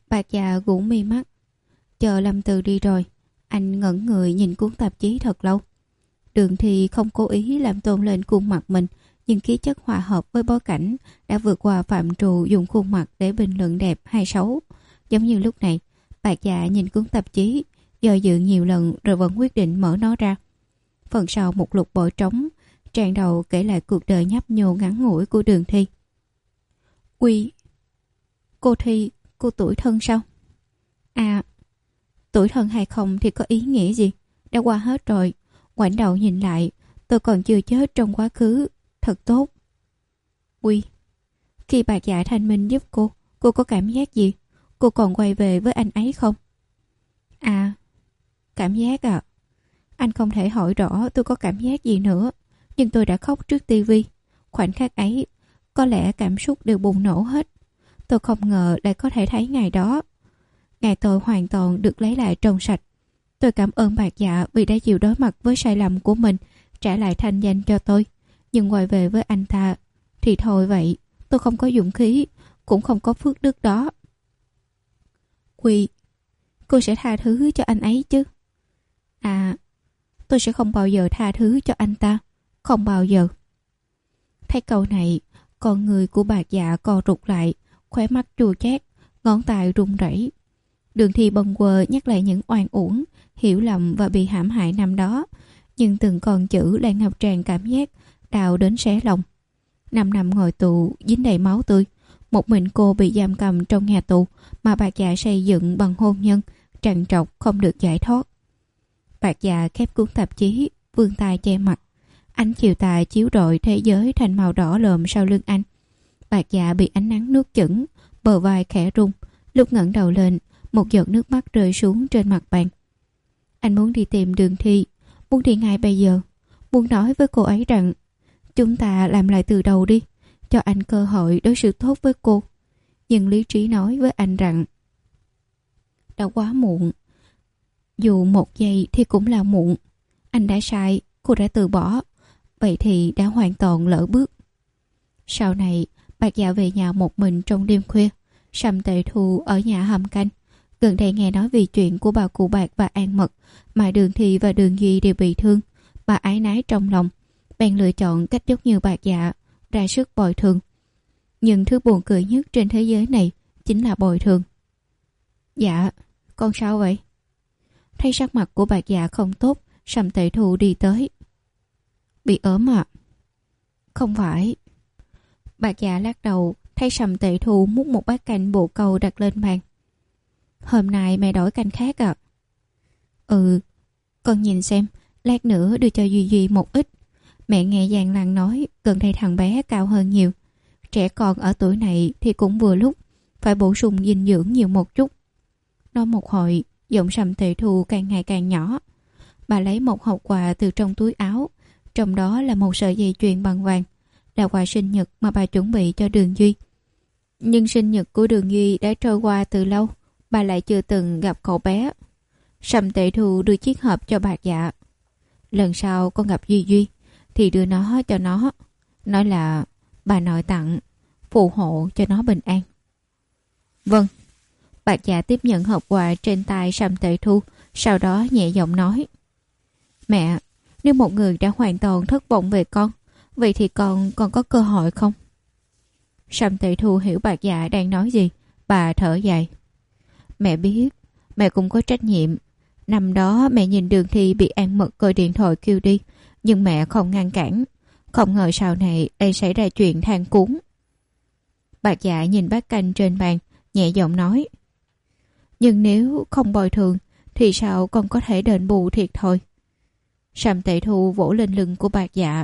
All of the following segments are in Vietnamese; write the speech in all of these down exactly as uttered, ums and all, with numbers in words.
Bạc Dạ gũ mi mắt. Chờ Lâm Từ đi rồi, anh ngẩn người nhìn cuốn tạp chí thật lâu. Đường Thi không cố ý làm tôn lên khuôn mặt mình, nhưng khí chất hòa hợp với bối cảnh đã vượt qua phạm trù dùng khuôn mặt để bình luận đẹp hay xấu. Giống như lúc này, Bạc Dạ nhìn cuốn tạp chí, do dự nhiều lần rồi vẫn quyết định mở nó ra. Phần sau một lục bội trống, trang đầu kể lại cuộc đời nhấp nhô ngắn ngủi của Đường Thi. Quy, cô Thi, cô tuổi thân sao? À, tuổi thân hay không thì có ý nghĩa gì? Đã qua hết rồi. Ngoảnh đầu nhìn lại, tôi còn chưa chết trong quá khứ. Thật tốt. Quy, khi Bạc Dạ thanh minh giúp cô, cô có cảm giác gì? Cô còn quay về với anh ấy không? À, cảm giác à? Anh không thể hỏi rõ tôi có cảm giác gì nữa. Nhưng tôi đã khóc trước tivi. Khoảnh khắc ấy, có lẽ cảm xúc đều bùng nổ hết. Tôi không ngờ lại có thể thấy ngày đó. Ngày tôi hoàn toàn được lấy lại trong sạch. Tôi cảm ơn Bạc Dạ vì đã chịu đối mặt với sai lầm của mình, trả lại thanh danh cho tôi. Nhưng quay về với anh ta thì thôi vậy. Tôi không có dũng khí, cũng không có phước đức đó. Quy, cô sẽ tha thứ cho anh ấy chứ? À, tôi sẽ không bao giờ tha thứ cho anh ta. Không bao giờ. Thấy câu này, con người của Bạc Dạ co rụt lại, khóe mắt chua chát, ngón tay run rẩy. Đường Thi bâng quơ nhắc lại những oan uổng, hiểu lầm và bị hãm hại năm đó, nhưng từng con chữ lại ngập tràn cảm giác đau đến xé lòng. Năm năm ngồi tù dính đầy máu tươi, một mình cô bị giam cầm trong nhà tù mà Bạc Dạ xây dựng bằng hôn nhân, trằn trọc không được giải thoát. Bạc Dạ khép cuốn tạp chí, vươn tay che mặt. Ánh chiều tà chiếu rọi thế giới thành màu đỏ lợm sau lưng anh. Bạc Dạ bị ánh nắng nuốt chửng, bờ vai khẽ rung. Lúc ngẩng đầu lên, một giọt nước mắt rơi xuống trên mặt bàn. Anh muốn đi tìm Đường Thi, muốn đi ngay bây giờ, muốn nói với cô ấy rằng chúng ta làm lại từ đầu đi, cho anh cơ hội đối xử tốt với cô. Nhưng lý trí nói với anh rằng đã quá muộn. Dù một giây thì cũng là muộn. Anh đã sai, cô đã từ bỏ, vậy thì đã hoàn toàn lỡ bước. Sau này, Bạc Dạ về nhà một mình trong đêm khuya. Sầm Tệ Thu ở nhà hầm canh. Gần đây nghe nói vì chuyện của bà cụ Bạc và An Mật mà Đường Thi và Đường Duy đều bị thương. Bà ái nái trong lòng, bèn lựa chọn cách giống như Bạc Dạ, ra sức bồi thường. Nhưng thứ buồn cười nhất trên thế giới này chính là bồi thường. Dạ, con sao vậy? Thấy sắc mặt của Bạc Dạ không tốt, Sầm Tệ Thu đi tới. Bị ốm à? Không phải. Bạc Dạ lắc đầu, thấy Sầm Tệ Thu múc một bát canh bồ câu đặt lên bàn. Hôm nay mẹ đổi canh khác à? Ừ, con nhìn xem, lát nữa đưa cho Duy Duy một ít. Mẹ nghe Giang Lan nói gần đây thằng bé cao hơn nhiều. Trẻ con ở tuổi này thì cũng vừa lúc, phải bổ sung dinh dưỡng nhiều một chút. Nói một hồi, giọng Sầm Tệ Thu càng ngày càng nhỏ. Bà lấy một hộp quà từ trong túi áo, trong đó là một sợi dây chuyền bằng vàng, là quà sinh nhật mà bà chuẩn bị cho Đường Duy. Nhưng sinh nhật của Đường Duy đã trôi qua từ lâu, bà lại chưa từng gặp cậu bé. Sầm Tệ Thu đưa chiếc hộp cho Bạc Dạ. Lần sau con gặp Duy Duy thì đưa nó cho nó, nói là bà nội tặng, phù hộ cho nó bình an. Vâng. Bạc Dạ tiếp nhận hộp quà trên tay Sầm Tệ Thu, sau đó nhẹ giọng nói: Mẹ, nếu một người đã hoàn toàn thất vọng về con, vậy thì con còn có cơ hội không? Sầm Tệ Thu hiểu Bạc Dạ đang nói gì, bà thở dài. Mẹ biết, mẹ cũng có trách nhiệm. Năm đó mẹ nhìn Đường Thi bị An Mật gọi điện thoại kêu đi, nhưng mẹ không ngăn cản. Không ngờ sau này đây xảy ra chuyện than cuốn. Bạc Dạ nhìn bát canh trên bàn, nhẹ giọng nói: Nhưng nếu không bồi thường thì sao con có thể đền bù thiệt thòi? Sầm Tệ Thu vỗ lên lưng của Bạc Dạ.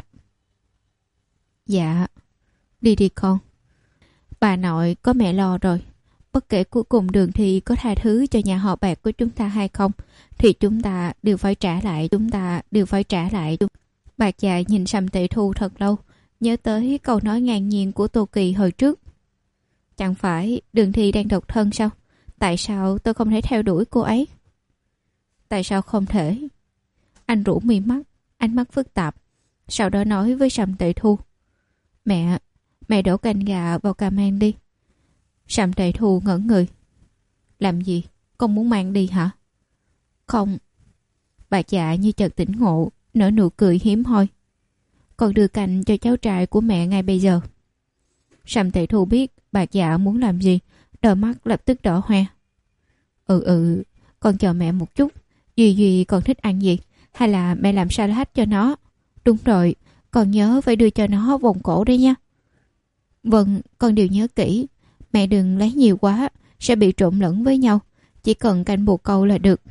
Dạ, đi đi con. Bà nội có mẹ lo rồi. Bất kể cuối cùng Đường Thi có tha thứ cho nhà họ Bạc của chúng ta hay không, thì chúng ta đều phải trả lại, chúng ta đều phải trả lại. Bạc Dạ nhìn Sầm Tệ Thu thật lâu, nhớ tới câu nói ngang nhiên của Tô Kỳ hồi trước. Chẳng phải Đường Thi đang độc thân sao? Tại sao tôi không thể theo đuổi cô ấy? Tại sao không thể? Anh rũ mi mắt, ánh mắt phức tạp, sau đó nói với Sầm Tệ Thu: Mẹ, mẹ đổ canh gà vào cà men đi. Sầm Tệ Thu ngẩn người. Làm gì? Con muốn mang đi hả? Không. Bà Dạ như chợt tỉnh ngộ, nở nụ cười hiếm hoi. Con đưa canh cho cháu trai của mẹ ngay bây giờ. Sầm Tệ Thu biết bà Dạ muốn làm gì, đôi mắt lập tức đỏ hoe. Ừ ừ, con chờ mẹ một chút. Duy Duy còn thích ăn gì? Hay là mẹ làm salad cho nó? Đúng rồi, con nhớ phải đưa cho nó vòng cổ đấy nha. Vâng, con đều nhớ kỹ. Mẹ đừng lấy nhiều quá, sẽ bị trộn lẫn với nhau. Chỉ cần canh bồ câu là được.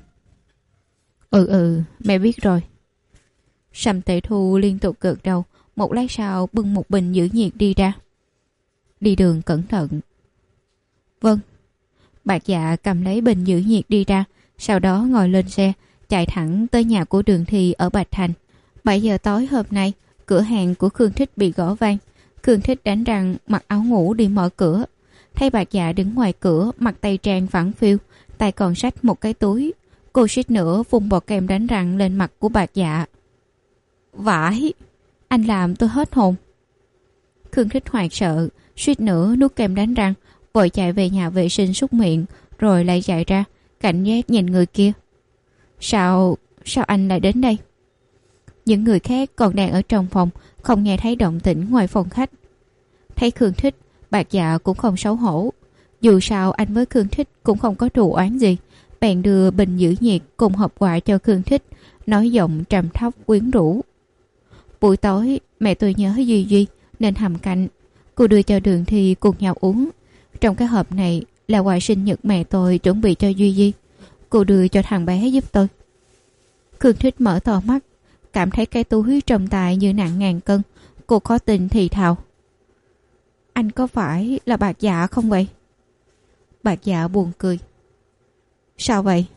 Ừ ừ, mẹ biết rồi. Sầm Tệ Thu liên tục gật đầu. Một lát sau bưng một bình giữ nhiệt đi ra. Đi đường cẩn thận. Vâng. Bà Dạ cầm lấy bình giữ nhiệt đi ra, sau đó ngồi lên xe, chạy thẳng tới nhà của Đường Thi ở Bạch Thành. bảy giờ tối hôm nay, cửa hàng của Khương Thích bị gõ vang. Khương Thích đánh răng, mặc áo ngủ đi mở cửa. Thấy bà Dạ đứng ngoài cửa, mặc tây trang phẳng phiu, tay còn xách một cái túi. Cô suýt nữa vung bọt kem đánh răng lên mặt của bà Dạ. Vãi! Anh làm tôi hết hồn. Khương Thích hoảng sợ, suýt nữa nuốt kem đánh răng, vội chạy về nhà vệ sinh súc miệng, rồi lại chạy ra, cảnh giác nhìn người kia. Sao, sao anh lại đến đây? Những người khác còn đang ở trong phòng, không nghe thấy động tĩnh ngoài phòng khách. Thấy Khương Thích, bà Dạ cũng không xấu hổ. Dù sao anh với Khương Thích cũng không có thù oán gì. Bèn đưa bình giữ nhiệt cùng hộp quà cho Khương Thích, nói giọng trầm thấp quyến rũ. Buổi tối mẹ tôi nhớ Duy Duy nên hầm canh, cô đưa cho Đường Thi cùng nhau uống. Trong cái hộp này là quà sinh nhật mẹ tôi chuẩn bị cho Duy Duy, cô đưa cho thằng bé giúp tôi. Khương Thích mở to mắt, cảm thấy cái túi trong tay như nặng ngàn cân. Cô khó tin thì thào. Anh có phải là bà Dạ không vậy? Bà Dạ buồn cười. Sao vậy?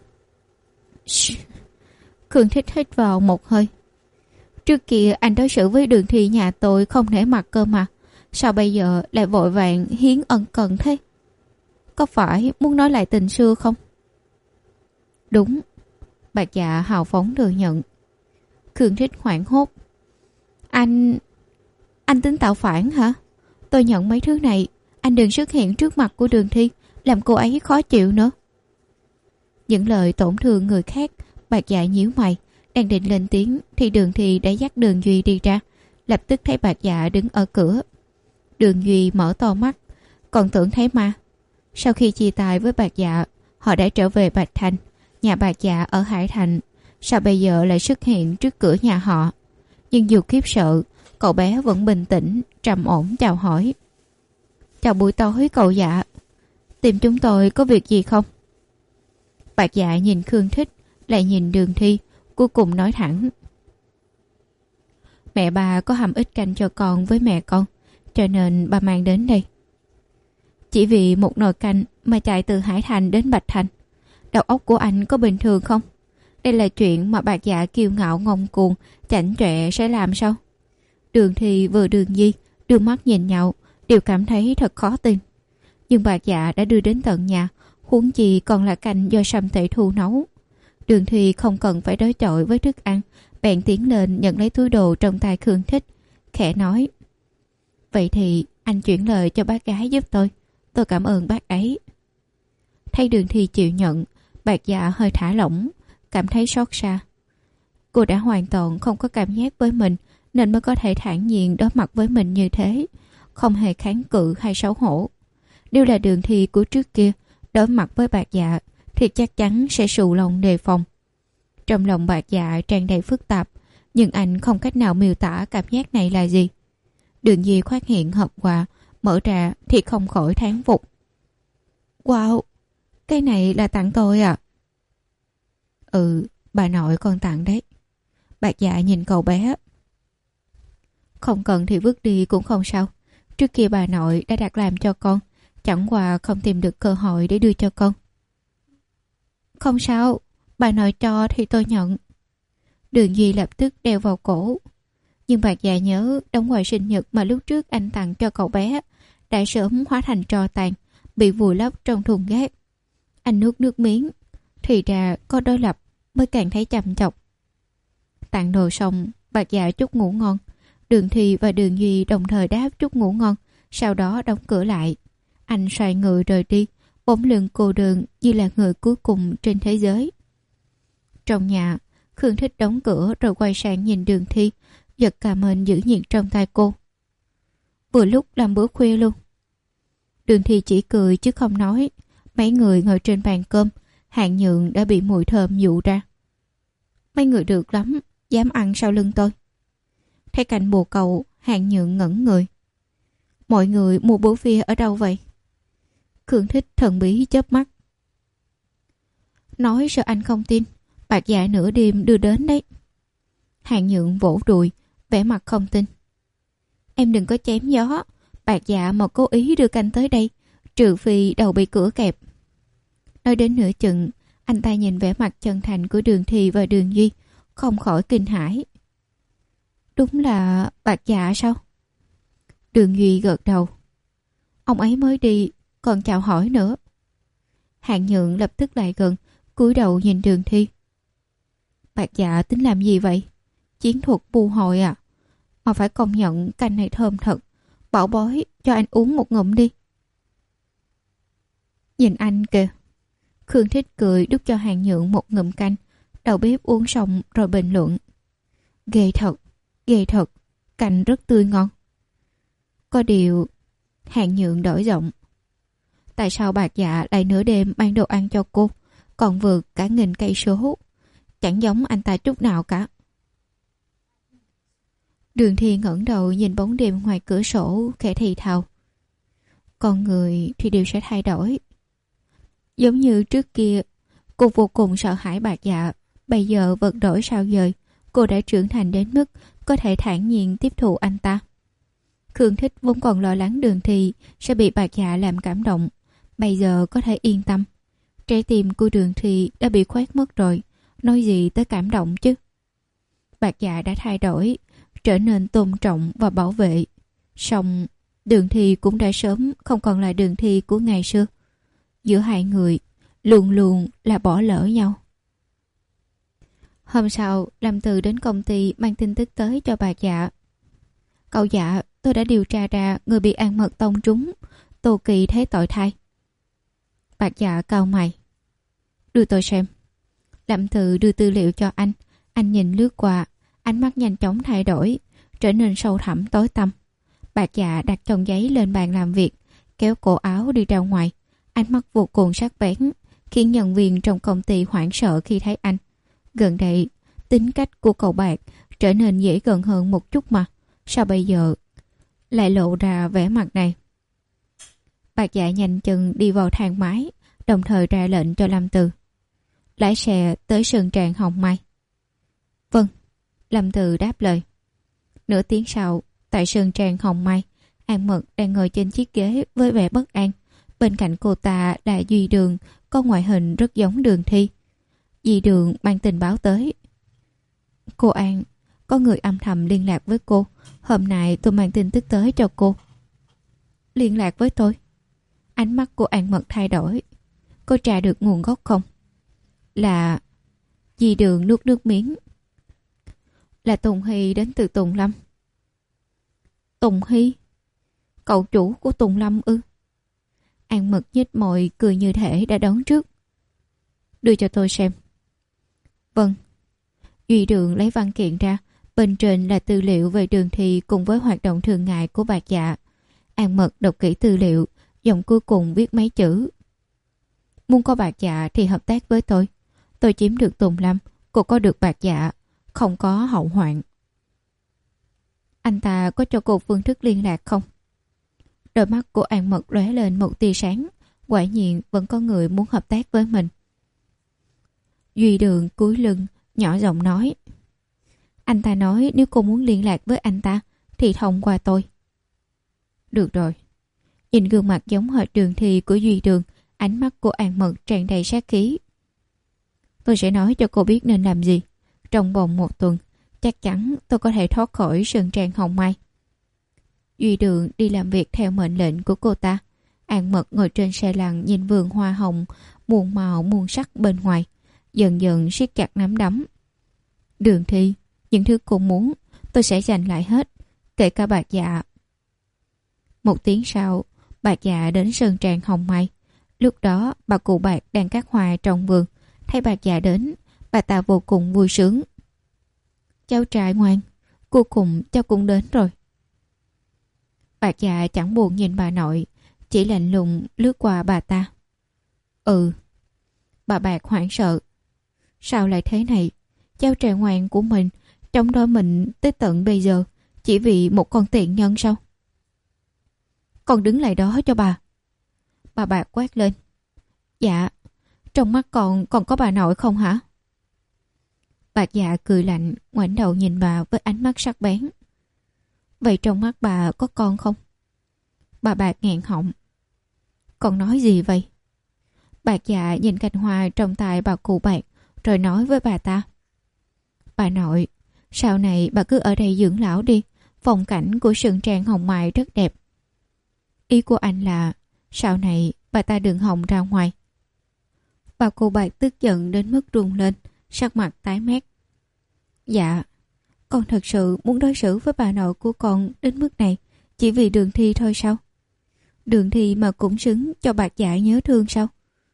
Khương Thích hít vào một hơi. Trước kia anh đối xử với Đường Thi nhà tôi không nể mặt cơ mà. Sao bây giờ lại vội vàng hiến ân cần thế? Có phải muốn nói lại tình xưa không? Đúng. Bà Dạ hào phóng thừa nhận. Khương Thích hoảng hốt. Anh... Anh tính tạo phản hả? Tôi nhận mấy thứ này. Anh đừng xuất hiện trước mặt của Đường Thi, làm cô ấy khó chịu nữa. Những lời tổn thương người khác. Bà Dạ nhíu mày, đang định lên tiếng thì Đường Thi đã dắt Đường Duy đi ra. Lập tức thấy bà Dạ đứng ở cửa. Đường Duy mở to mắt, còn tưởng thấy ma. Sau khi chia tay với bà Dạ, họ đã trở về Bạch Thành. Nhà bà Dạ ở Hải Thành, sao bây giờ lại xuất hiện trước cửa nhà họ? Nhưng dù khiếp sợ, cậu bé vẫn bình tĩnh, trầm ổn chào hỏi. Chào buổi tối cậu Dạ. Tìm chúng tôi có việc gì không? Bà Dạ nhìn Khương Thích, lại nhìn Đường Thi, cuối cùng nói thẳng. Mẹ bà có hầm ít canh cho con với mẹ con, cho nên bà mang đến đây. Chỉ vì một nồi canh mà chạy từ Hải Thành đến Bạch Thành. Đầu óc của anh có bình thường không? Đây là chuyện mà bà Dạ kiêu ngạo ngông cuồng, chảnh chọe sẽ làm sao? Đường Thi vừa Đường Di đưa mắt nhìn nhau, đều cảm thấy thật khó tin. Nhưng bà Dạ đã đưa đến tận nhà, huống chi còn là canh do Sầm Tệ Thu nấu. Đường Thi không cần phải đối chọi với thức ăn, bèn tiến lên nhận lấy túi đồ trong tay Khương Thích, khẽ nói. Vậy thì anh chuyển lời cho bác gái giúp tôi, tôi cảm ơn bác ấy. Thấy Đường Thi chịu nhận, bà Dạ hơi thả lỏng, cảm thấy xót xa. Cô đã hoàn toàn không có cảm giác với mình, nên mới có thể thản nhiên đối mặt với mình như thế, không hề kháng cự hay xấu hổ. Nếu là Đường Thi của trước kia, đối mặt với bà Dạ thì chắc chắn sẽ sù lòng đề phòng. Trong lòng bà Dạ tràn đầy phức tạp, nhưng anh không cách nào miêu tả cảm giác này là gì. Đường Di phát hiện hộp quà, mở ra thì không khỏi thán phục. Wow, cái này là tặng tôi à? Ừ, bà nội con tặng đấy. Bà Dạ nhìn cậu bé. Không cần thì vứt đi cũng không sao. Trước kia bà nội đã đặt làm cho con, chẳng qua không tìm được cơ hội để đưa cho con. Không sao, bà nội cho thì tôi nhận. Đường Duy lập tức đeo vào cổ. Nhưng bà Dạ nhớ đống quà sinh nhật mà lúc trước anh tặng cho cậu bé đã sớm hóa thành tro tàn, bị vùi lấp trong thùng rác. Anh nuốt nước miếng, thì ra có đối lập mới càng thấy chăm chọc. Tặng đồ xong, bà Dạ chúc ngủ ngon. Đường Thi và Đường Duy đồng thời đáp chúc ngủ ngon, sau đó đóng cửa lại. Anh xoay người rời đi, bóng lưng cô đơn như là người cuối cùng trên thế giới. Trong nhà, Khương Thích đóng cửa rồi quay sang nhìn Đường Thi, giật cà mên giữ nhiệt trong tay cô. Vừa lúc làm bữa khuya luôn. Đường Thi chỉ cười chứ không nói. Mấy người ngồi trên bàn cơm, Hạng Nhượng đã bị mùi thơm dụ ra. Mấy người được lắm, dám ăn sau lưng tôi. Thấy cảnh bồ cầu, Hạng Nhượng ngẩn người. Mọi người mua bữa khuya ở đâu vậy? Khương Thích thần bí chớp mắt. Nói sợ anh không tin, bạc dạ nửa đêm đưa đến đấy. Hạng Nhượng vỗ đùi, vẻ mặt không tin. Em đừng có chém gió, bạc dạ mà cố ý đưa canh tới đây, trừ phi đầu bị cửa kẹp. Nói đến nửa chừng, anh ta nhìn vẻ mặt chân thành của Đường Thi và Đường Duy, không khỏi kinh hãi. Đúng là bạc dạ sao? Đường Duy gật đầu. Ông ấy mới đi, còn chào hỏi nữa. Hạng Nhượng lập tức lại gần, cúi đầu nhìn Đường Thi. Bạc dạ tính làm gì vậy? Chiến thuật bu hội à? Mà phải công nhận canh này thơm thật. Bảo bối, cho anh uống một ngụm đi. Nhìn anh kìa. Khương Thích cười đút cho Hạng Nhượng một ngụm canh. Đầu bếp uống xong rồi bình luận. Ghê thật, ghê thật, canh rất tươi ngon. Có điều, Hạng Nhượng đổi giọng. Tại sao bạc dạ lại nửa đêm mang đồ ăn cho cô, còn vượt cả nghìn cây số? Chẳng giống anh ta chút nào cả. Đường Thi ngẩng đầu nhìn bóng đêm ngoài cửa sổ, khẽ thì thào. Con người thì đều sẽ thay đổi. Giống như trước kia, cô vô cùng sợ hãi bạc dạ. Bây giờ vật đổi sao dời, cô đã trưởng thành đến mức có thể thản nhiên tiếp thụ anh ta. Khương Thích vốn còn lo lắng Đường Thi sẽ bị bạc dạ làm cảm động. Bây giờ có thể yên tâm. Trái tim của Đường Thi đã bị khoét mất rồi, nói gì tới cảm động chứ. Bạc dạ đã thay đổi, trở nên tôn trọng và bảo vệ. Song Đường Thi cũng đã sớm không còn là Đường Thi của ngày xưa. Giữa hai người luôn luôn là bỏ lỡ nhau. Hôm sau, Lâm Từ đến công ty mang tin tức tới cho bạc dạ. Cậu dạ, tôi đã điều tra ra người bị ăn mật tông trúng, Tô Kỳ thấy tội thay. Bạc dạ cau mày. Đưa tôi xem. Lâm Từ đưa tư liệu cho anh. Anh nhìn lướt qua, ánh mắt nhanh chóng thay đổi, trở nên sâu thẳm tối tăm. Bạc dạ đặt chồng giấy lên bàn làm việc, kéo cổ áo đi ra ngoài. Ánh mắt vô cùng sắc bén, khiến nhân viên trong công ty hoảng sợ khi thấy anh. Gần đây, tính cách của cậu Bạc trở nên dễ gần hơn một chút mà. Sao bây giờ lại lộ ra vẻ mặt này? Bạc dạ nhanh chân đi vào thang máy, đồng thời ra lệnh cho Lâm Từ. Lái xe tới Sơn Tràng Hồng Mai. Vâng, Lâm Từ đáp lời. Nửa tiếng sau, tại Sơn Tràng Hồng Mai, An Mật đang ngồi trên chiếc ghế với vẻ bất an. Bên cạnh cô ta là Duy Đường, có ngoại hình rất giống Đường Thi. Duy Đường mang tình báo tới. Cô An, có người âm thầm liên lạc với cô. Hôm nay tôi mang tin tức tới cho cô. Liên lạc với tôi? Ánh mắt của An Mật thay đổi. Có tra được nguồn gốc không? Là... Duy Đường nuốt nước miếng. Là Tùng Hy đến từ Tùng Lâm. Tùng Hy? Cậu chủ của Tùng Lâm ư? An Mật nhếch môi cười như thể đã đoán trước. Đưa cho tôi xem. Vâng. Duy Đường lấy văn kiện ra. Bên trên là tư liệu về Đường Thi cùng với hoạt động thường ngày của bạc dạ. An Mật đọc kỹ tư liệu, dòng cuối cùng viết mấy chữ. Muốn có bạc dạ thì hợp tác với tôi. Tôi chiếm được Tùng Lâm, cô có được bạc dạ, không có hậu hoạn. Anh ta có cho cô phương thức liên lạc không? Đôi mắt của An Mật lóe lên một tia sáng. Quả nhiên vẫn có người muốn hợp tác với mình. Duy Đường cúi lưng, nhỏ giọng nói. Anh ta nói nếu cô muốn liên lạc với anh ta thì thông qua tôi. Được rồi. Nhìn gương mặt giống hệt Đường Thi của Duy Đường, ánh mắt của An Mật tràn đầy sát khí. Tôi sẽ nói cho cô biết nên làm gì. Trong vòng một tuần, chắc chắn tôi có thể thoát khỏi Sơn Trang Hồng Mai. Duy Đường đi làm việc theo mệnh lệnh của cô ta. An Mật ngồi trên xe lăn nhìn vườn hoa hồng muôn màu muôn sắc bên ngoài, dần dần siết chặt nắm đấm. Đường Thi, những thứ cô muốn tôi sẽ giành lại hết, kể cả bạc dạ. Một tiếng sau, bạc dạ đến Sơn Trang Hồng Mai. Lúc đó bà cụ Bạc đang cắt hoa trong vườn, thấy Bạc Dạ đến, bà ta vô cùng vui sướng. Cháu trai ngoan, cuối cùng cháu cũng đến rồi. Bạc Dạ chẳng buồn nhìn bà nội, chỉ lạnh lùng lướt qua bà ta. Ừ. Bà Bạc hoảng sợ. Sao lại thế này? Cháu trai ngoan của mình chống đối mình tới tận bây giờ chỉ vì một con tiện nhân sao? Con đứng lại đó cho bà. Bà Bạc quát lên. Dạ, trong mắt con còn có bà nội không hả? Bạc Dạ cười lạnh, ngoảnh đầu nhìn bà với ánh mắt sắc bén. Vậy trong mắt bà có con không? Bà Bạc nghẹn họng. Con nói gì vậy? Bạc Dạ nhìn cành hoa trong tay bà cụ Bạc rồi nói với bà ta. Bà nội, sau này bà cứ ở đây dưỡng lão đi, phong cảnh của Sườn Trang Hồng Mai rất đẹp. Ý của anh là sau này bà ta đừng hòng ra ngoài. Bà cụ Bạc tức giận đến mức run lên, sắc mặt tái mét. Dạ, con thật sự muốn đối xử với bà nội của con đến mức này chỉ vì Đường Thi thôi sao? Đường Thi mà cũng xứng cho Bạc Dạ nhớ thương sao?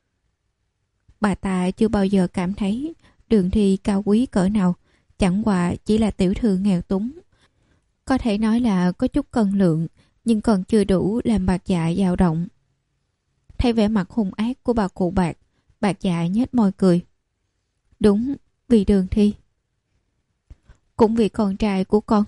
Bà ta chưa bao giờ cảm thấy Đường Thi cao quý cỡ nào, chẳng qua chỉ là tiểu thư nghèo túng. Có thể nói là có chút cân lượng, nhưng còn chưa đủ làm Bạc Dạ dao động. Thấy vẻ mặt hung ác của bà cụ Bạc, Bạc Dạ nhếch môi cười. Đúng, vì Đường Thi. Cũng vì con trai của con.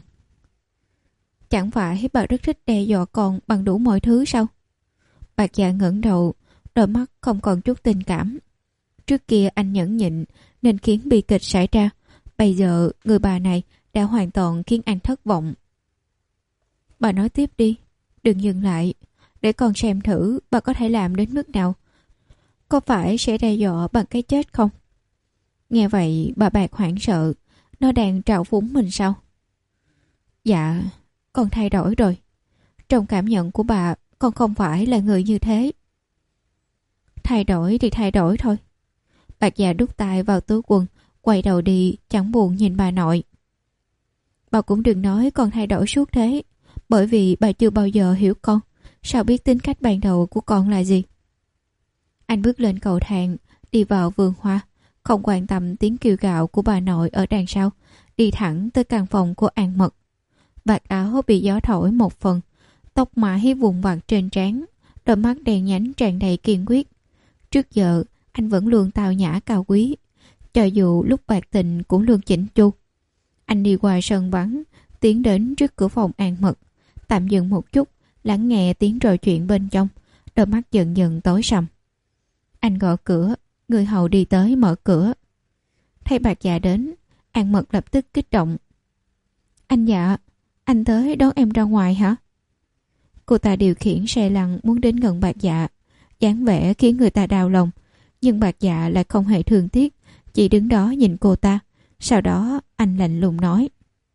Chẳng phải bà rất thích đe dọa con bằng đủ mọi thứ sao? Bạc Dạ ngẩng đầu, đôi mắt không còn chút tình cảm. Trước kia anh nhẫn nhịn nên khiến bi kịch xảy ra. Bây giờ người bà này đã hoàn toàn khiến anh thất vọng. Bà nói tiếp đi, đừng dừng lại, để con xem thử bà có thể làm đến mức nào. Có phải sẽ đe dọa bằng cái chết không? Nghe vậy bà Bạc hoảng sợ. Nó đang trào phúng mình sao? Dạ, con thay đổi rồi. Trong cảm nhận của bà, con không phải là người như thế. Thay đổi thì thay đổi thôi. Bạc Dạ đút tay vào túi quần, quay đầu đi, chẳng buồn nhìn bà nội. Bà cũng đừng nói con thay đổi suốt thế, bởi vì bà chưa bao giờ hiểu con. Sao biết tính cách ban đầu của con là gì? Anh bước lên cầu thang, đi vào vườn hoa, không quan tâm tiếng kêu gào của bà nội ở đằng sau, đi thẳng tới căn phòng của An Mật. Vạt áo bị gió thổi một phần, tóc mái vùng vặt trên trán, đôi mắt đen nhánh tràn đầy kiên quyết. Trước giờ anh vẫn luôn tao nhã cao quý, cho dù lúc bạc tình cũng luôn chỉnh chu. Anh đi qua sân vắng, tiến đến trước cửa phòng An Mật, tạm dừng một chút, lắng nghe tiếng trò chuyện bên trong, đôi mắt dần dần tối sầm. Anh gõ cửa, người hầu đi tới mở cửa. Thấy Bạc Dạ đến, An Mật lập tức kích động. Anh Dạ, anh tới đón em ra ngoài hả? Cô ta điều khiển xe lăn muốn đến gần Bạc Dạ, dáng vẻ khiến người ta đau lòng, nhưng Bạc Dạ lại không hề thương tiếc, chỉ đứng đó nhìn cô ta. Sau đó anh lạnh lùng nói.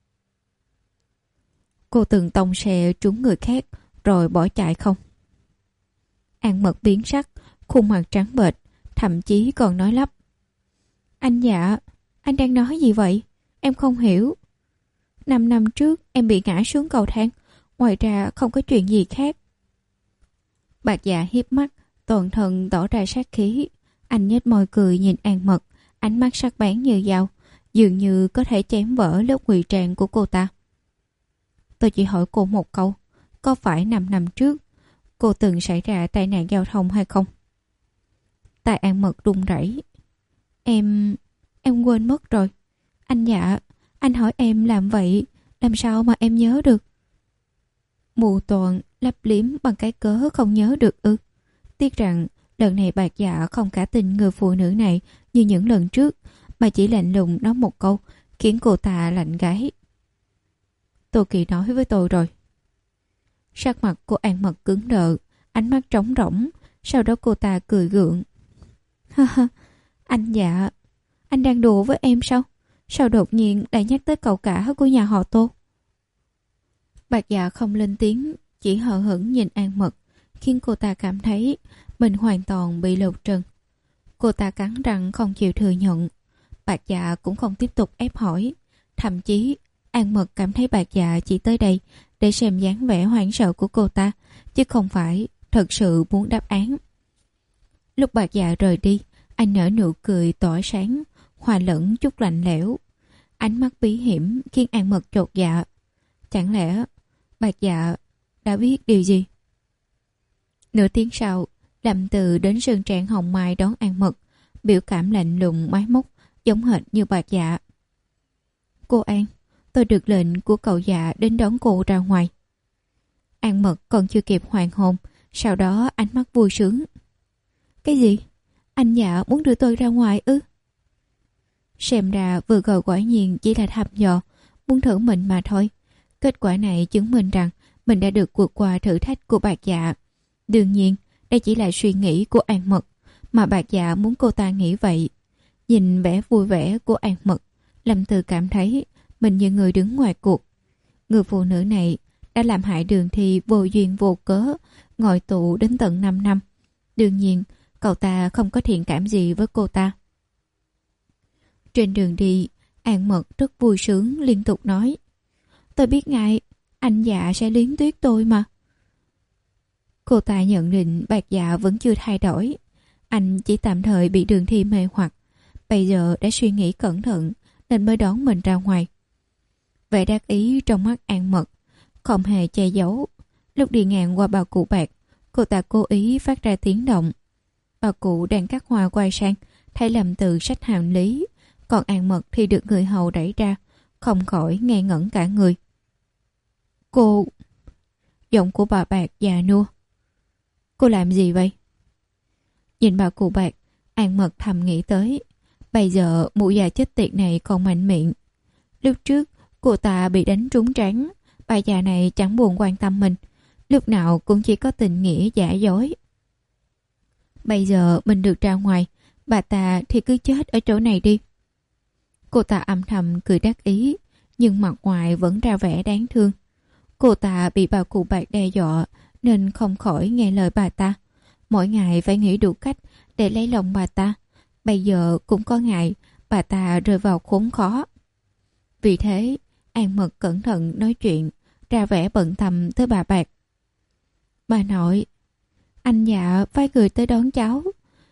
Cô từng tông xe trúng người khác rồi bỏ chạy không? An Mật biến sắc, khuôn mặt trắng bệch, thậm chí còn nói lắp. Anh Dạ, anh đang nói gì vậy? Em không hiểu. Năm năm trước em bị ngã xuống cầu thang, ngoài ra không có chuyện gì khác. Bạc Dạ hiếp mắt, toàn thân tỏ ra sát khí. Anh nhếch môi cười nhìn An Mật, ánh mắt sắc bén như dao, dường như có thể chém vỡ lớp ngụy trang của cô ta. Tôi chỉ hỏi cô một câu, có phải năm năm trước cô từng xảy ra tai nạn giao thông hay không? Tai An Mật run rẩy. Em... em quên mất rồi. Anh Dạ, anh hỏi em làm vậy, làm sao mà em nhớ được? Mù toàn lấp liếm bằng cái cớ không nhớ được ư? Tiếc rằng lần này Bạc Dạ không cả tin người phụ nữ này như những lần trước, mà chỉ lạnh lùng nói một câu khiến cô ta lạnh gáy. Tô Kỳ nói với tôi rồi. Sắc mặt của An Mật cứng đờ, ánh mắt trống rỗng, sau đó cô ta cười gượng. Anh Dạ, anh đang đùa với em sao? Sao đột nhiên lại nhắc tới cậu cả của nhà họ Tô? Bạc Dạ không lên tiếng, chỉ hờ hững nhìn An Mật, khiến cô ta cảm thấy mình hoàn toàn bị lột trần. Cô ta cắn răng không chịu thừa nhận. Bạc Dạ cũng không tiếp tục ép hỏi. Thậm chí An Mật cảm thấy Bạc Dạ chỉ tới đây để xem dáng vẻ hoảng sợ của cô ta, chứ không phải thật sự muốn đáp án. Lúc Bạc Dạ rời đi, anh nở nụ cười tỏa sáng, hòa lẫn chút lạnh lẽo. Ánh mắt bí hiểm khiến An Mật chột dạ. Chẳng lẽ Bạc Dạ đã biết điều gì? Nửa tiếng sau, Lâm Từ đến Sơn Trang Hồng Mai đón An Mật, biểu cảm lạnh lùng máy móc, giống hệt như Bạc Dạ. Cô An, tôi được lệnh của cậu Dạ đến đón cô ra ngoài. An Mật còn chưa kịp hoàn hồn, sau đó ánh mắt vui sướng. Cái gì? Anh Dạ muốn đưa tôi ra ngoài ư? Xem ra vừa rồi quả nhiên chỉ là thăm dò, muốn thử mình mà thôi. Kết quả này chứng minh rằng mình đã được vượt qua thử thách của Bạc Dạ. Đương nhiên, đây chỉ là suy nghĩ của An Mật, mà Bạc Dạ muốn cô ta nghĩ vậy. Nhìn vẻ vui vẻ của An Mật, Lâm Từ cảm thấy mình như người đứng ngoài cuộc. Người phụ nữ này đã làm hại Đường Thi vô duyên vô cớ, ngồi tù đến tận năm năm. Đương nhiên, cậu ta không có thiện cảm gì với cô ta. Trên đường đi, An Mật rất vui sướng liên tục nói: tôi biết ngại, anh Dạ sẽ luyến tiếc tôi mà. Cô ta nhận định Bạc Dạ vẫn chưa thay đổi. Anh chỉ tạm thời bị Đường Thi mê hoặc, bây giờ đã suy nghĩ cẩn thận nên mới đón mình ra ngoài. Vẻ đắc ý trong mắt An Mật không hề che giấu. Lúc đi ngang qua bà cụ Bạc, cô ta cố ý phát ra tiếng động. Bà cụ đang cắt hoa quay sang, thấy Lâm Từ xách hành lý, còn An Mật thì được người hầu đẩy ra, không khỏi ngây ngẩn cả người. Cô... Giọng của bà Bạc già nua. Cô làm gì vậy? Nhìn bà cụ Bạc, An Mật thầm nghĩ tới. Bây giờ mụ già chết tiệt này còn mạnh miệng. Lúc trước cô ta bị đánh trúng trán, bà già này chẳng buồn quan tâm mình, lúc nào cũng chỉ có tình nghĩa giả dối. Bây giờ mình được ra ngoài, bà ta thì cứ chết ở chỗ này đi. Cô ta âm thầm cười đắc ý, nhưng mặt ngoài vẫn ra vẻ đáng thương. Cô ta bị bà cụ Bạc đe dọa nên không khỏi nghe lời bà ta. Mỗi ngày phải nghĩ đủ cách để lấy lòng bà ta. Bây giờ cũng có ngày bà ta rơi vào khốn khó. Vì thế, An Mật cẩn thận nói chuyện, ra vẻ bận tâm tới bà Bạc. Bà nội, anh Dạ phái người tới đón cháu,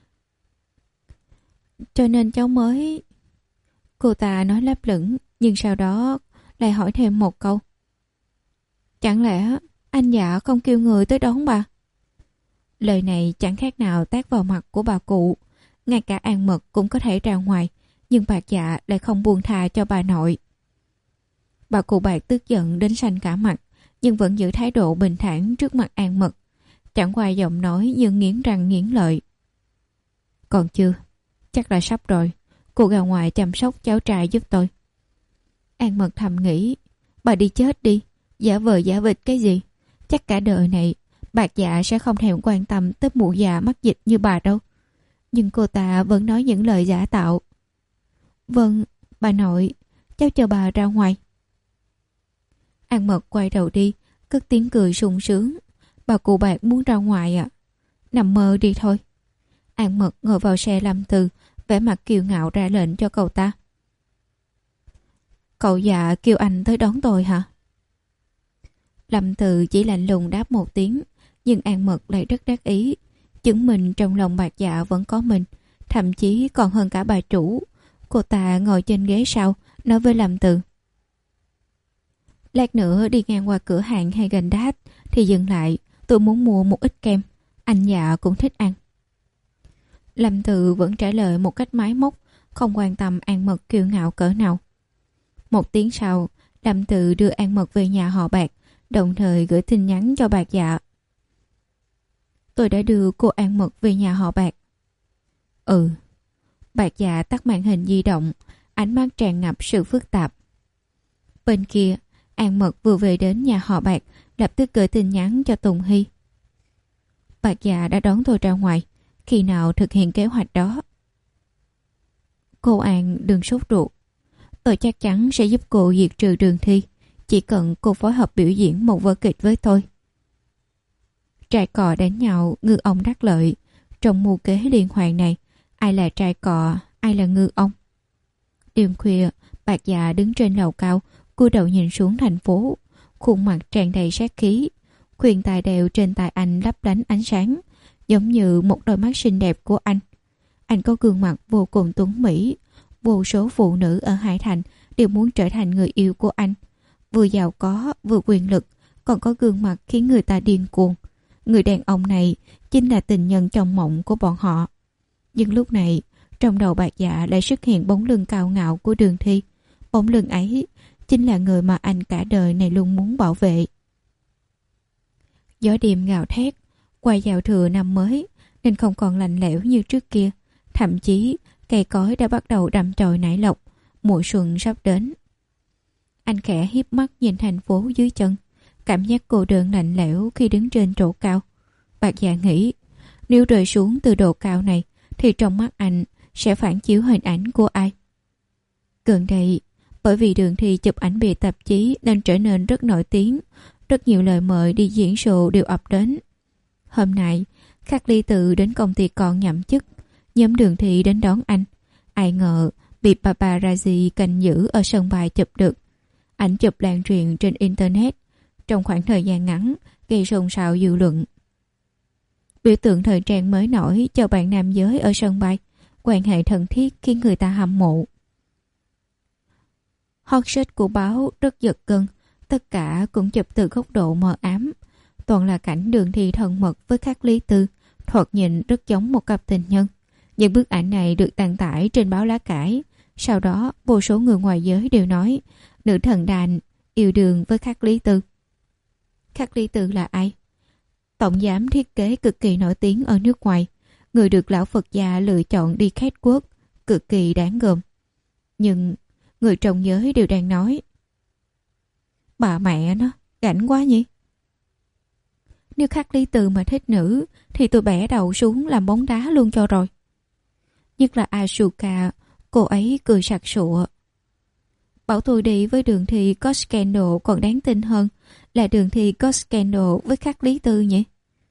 cho nên cháu mới... Cô ta nói lấp lửng, nhưng sau đó lại hỏi thêm một câu. Chẳng lẽ anh Dạ không kêu người tới đón bà? Lời này chẳng khác nào tát vào mặt của bà cụ. Ngay cả An Mật cũng có thể ra ngoài, nhưng bà Dạ lại không buông tha cho bà nội. Bà cụ Bạc tức giận đến xanh cả mặt, nhưng vẫn giữ thái độ bình thản trước mặt An Mật. Chẳng qua giọng nói như nghiến răng nghiến lợi. Còn chưa, chắc là sắp rồi. Cô ra ngoài chăm sóc cháu trai giúp tôi. An Mật thầm nghĩ, bà đi chết đi, giả vờ giả vịt cái gì. Chắc cả đời này Bạc Dạ sẽ không thèm quan tâm tới mụ già mắc dịch như bà đâu. Nhưng cô ta vẫn nói những lời giả tạo. Vâng, bà nội, cháu chờ bà ra ngoài. An Mật quay đầu đi, cất tiếng cười sung sướng. Bà cụ Bạc muốn ra ngoài à? Nằm mơ đi thôi. An Mật ngồi vào xe Lâm Từ, vẻ mặt kiêu ngạo ra lệnh cho cậu ta. Cậu Dạ kêu anh tới đón tôi hả? Lâm Từ chỉ lạnh lùng đáp một tiếng, nhưng An Mật lại rất đắc ý, chứng minh trong lòng Bạc Dạ vẫn có mình, thậm chí còn hơn cả bà chủ. Cô ta ngồi trên ghế sau, nói với Lâm Từ. Lát nữa đi ngang qua cửa hàng hay gần đát thì dừng lại, tôi muốn mua một ít kem, anh Dạ cũng thích ăn. Lâm Từ vẫn trả lời một cách máy móc, không quan tâm An Mật kiêu ngạo cỡ nào. Một tiếng sau, Lâm Từ đưa An Mật về nhà họ Bạc, đồng thời gửi tin nhắn cho Bạc Dạ. Tôi đã đưa cô An Mật về nhà họ Bạc. Ừ. Bạc Dạ tắt màn hình di động, ánh mắt tràn ngập sự phức tạp. Bên kia, An Mật vừa về đến nhà họ Bạc, lập tức gửi tin nhắn cho Tùng Hy. Bạc Dạ đã đón tôi ra ngoài, khi nào thực hiện kế hoạch đó? Cô An đừng sốt ruột, tôi chắc chắn sẽ giúp cô diệt trừ Đường Thi, chỉ cần cô phối hợp biểu diễn một vở kịch với tôi. Trai cò đánh nhau, ngư ông đắc lợi. Trong mưu kế liên hoàn này, ai là trai cò, ai là ngư ông? Đêm khuya, Bạc Dạ đứng trên lầu cao, cúi đầu nhìn xuống thành phố, khuôn mặt tràn đầy sát khí. Khuyên tài đều trên tay anh lấp lánh ánh sáng, giống như một đôi mắt xinh đẹp của anh. Anh có gương mặt vô cùng tuấn mỹ. Vô số phụ nữ ở Hải Thành đều muốn trở thành người yêu của anh. Vừa giàu có, vừa quyền lực, còn có gương mặt khiến người ta điên cuồng. Người đàn ông này chính là tình nhân trong mộng của bọn họ. Nhưng lúc này, trong đầu Bạch Dạ lại xuất hiện bóng lưng cao ngạo của Đường Thi. Bóng lưng ấy chính là người mà anh cả đời này luôn muốn bảo vệ. Gió đêm gào thét, qua giao thừa năm mới nên không còn lạnh lẽo như trước kia. Thậm chí cây cối đã bắt đầu đâm chồi nảy lộc, mùa xuân sắp đến. Anh khẽ híp mắt nhìn thành phố dưới chân, cảm giác cô đơn lạnh lẽo khi đứng trên chỗ cao. Bạch Dạ nghĩ, nếu rơi xuống từ độ cao này thì trong mắt anh sẽ phản chiếu hình ảnh của ai. Gần đây, bởi vì Đường Thi chụp ảnh bìa tạp chí nên trở nên rất nổi tiếng. Rất nhiều lời mời đi diễn show đều ập đến. Hôm nay, Khắc Ly Tự đến công ty con nhậm chức. Nhóm Đường Thi đến đón anh. Ai ngờ bị paparazzi canh giữ ở sân bay chụp được. Ảnh chụp lan truyền trên internet trong khoảng thời gian ngắn, gây xôn xao dư luận. Biểu tượng thời trang mới nổi cho bạn nam giới ở sân bay, quan hệ thân thiết khiến người ta hâm mộ. Hot search của báo rất giật gân, tất cả cũng chụp từ góc độ mờ ám. Toàn là cảnh Đường Thi thân mật với Khắc Lý Tư, thoạt nhìn rất giống một cặp tình nhân. Những bức ảnh này được đăng tải trên báo lá cải. Sau đó, vô số người ngoài giới đều nói nữ thần đàn yêu đương với Khắc Lý Tư. Khắc Lý Tư là ai? Tổng giám thiết kế cực kỳ nổi tiếng ở nước ngoài, người được lão Phật gia lựa chọn đi catwalk, cực kỳ đáng gờm. Nhưng người trong giới đều đang nói, bà mẹ nó, rảnh quá nhỉ? Nếu Khắc Lý Tư mà thích nữ thì tôi bẻ đầu xuống làm bóng đá luôn cho rồi. Nhất là Asuka, cô ấy cười sặc sụa. Bảo tôi đi với Đường Thi có scandal còn đáng tin hơn là Đường Thi có scandal với Khắc Lý Tư nhỉ?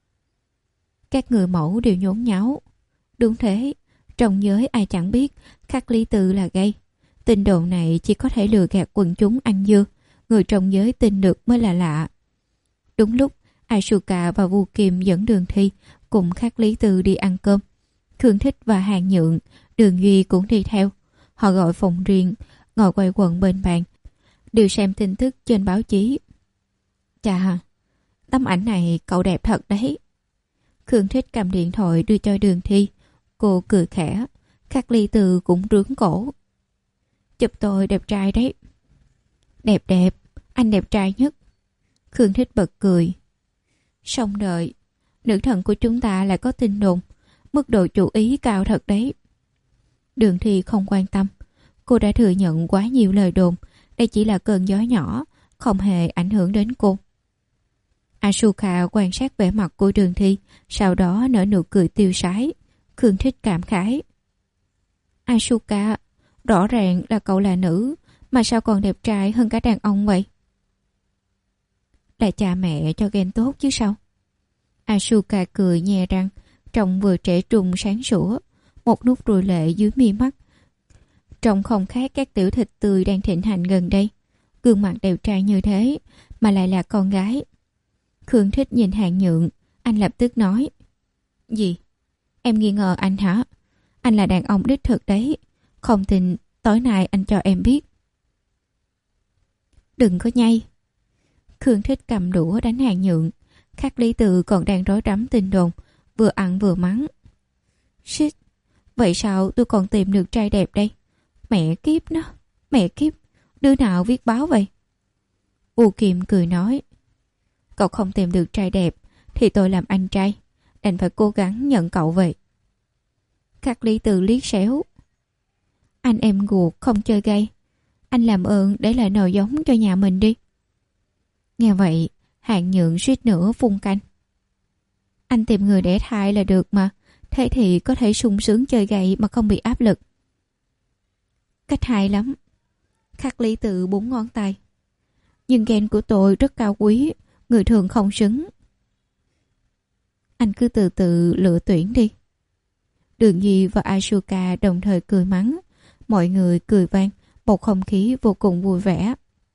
Các người mẫu đều nhốn nháo. Đúng thế, trong giới ai chẳng biết Khắc Lý Tư là gay. Tin đồn này chỉ có thể lừa gạt quần chúng ăn dưa, người trong giới tin được mới là lạ. Đúng lúc Asuka và Vu Kim dẫn Đường Thi cùng Khắc Lý Tư đi ăn cơm. Khương Thích và Hàng Nhượng, Đường Duy cũng đi theo. Họ gọi phòng riêng, ngồi quay quần bên bàn, đều xem tin tức trên báo chí. Chà, tấm ảnh này cậu đẹp thật đấy. Khương Thích cầm điện thoại đưa cho Đường Thi. Cô cười khẽ, Khắc Ly Từ cũng rướn cổ. Chụp tôi đẹp trai đấy. Đẹp đẹp, anh đẹp trai nhất. Khương Thích bật cười. Xong đợi, nữ thần của chúng ta lại có tin đồn, mức độ chú ý cao thật đấy. Đường Thi không quan tâm. Cô đã thừa nhận quá nhiều lời đồn. Đây chỉ là cơn gió nhỏ, không hề ảnh hưởng đến cô. Asuka quan sát vẻ mặt của Đường Thi, sau đó nở nụ cười tiêu sái. Khương Thích cảm khái. Asuka, rõ ràng là cậu là nữ, mà sao còn đẹp trai hơn cả đàn ông vậy? Là cha mẹ cho ghen tốt chứ sao? Asuka cười nhè răng, trông vừa trẻ trung sáng sủa, một nút ruồi lệ dưới mi mắt. Trông không khác các tiểu thịt tươi đang thịnh hành gần đây. Gương mặt đẹp trai như thế mà lại là con gái. Khương Thích nhìn Hàng Nhượng, anh lập tức nói. Gì? Em nghi ngờ anh hả? Anh là đàn ông đích thực đấy. Không tin tối nay anh cho em biết. Đừng có nhây. Khương Thích cầm đũa đánh Hàng Nhượng. Khắc Lý Từ còn đang rối rắm tin đồn, vừa ăn vừa mắng. Shit, vậy sao tôi còn tìm được trai đẹp đây? Mẹ kiếp nó, mẹ kiếp, đứa nào viết báo vậy? U Kim cười nói. Cậu không tìm được trai đẹp thì tôi làm anh trai, đành phải cố gắng nhận cậu vậy. Khắc Lý Từ liếc xéo. Anh em guộc không chơi gay, anh làm ơn để lại nồi giống cho nhà mình đi. Nghe vậy, Hàng Nhượng suýt nữa phun canh. Anh tìm người đẻ thai là được mà, thế thì có thể sung sướng chơi gay mà không bị áp lực. Cách hay lắm. Khắc Lý Từ búng ngón tay. Nhưng ghen của tôi rất cao quý, người thường không xứng. Anh cứ từ từ lựa tuyển đi. Đường Nhi và Asuka đồng thời cười mắng. Mọi người cười vang, bầu không khí vô cùng vui vẻ.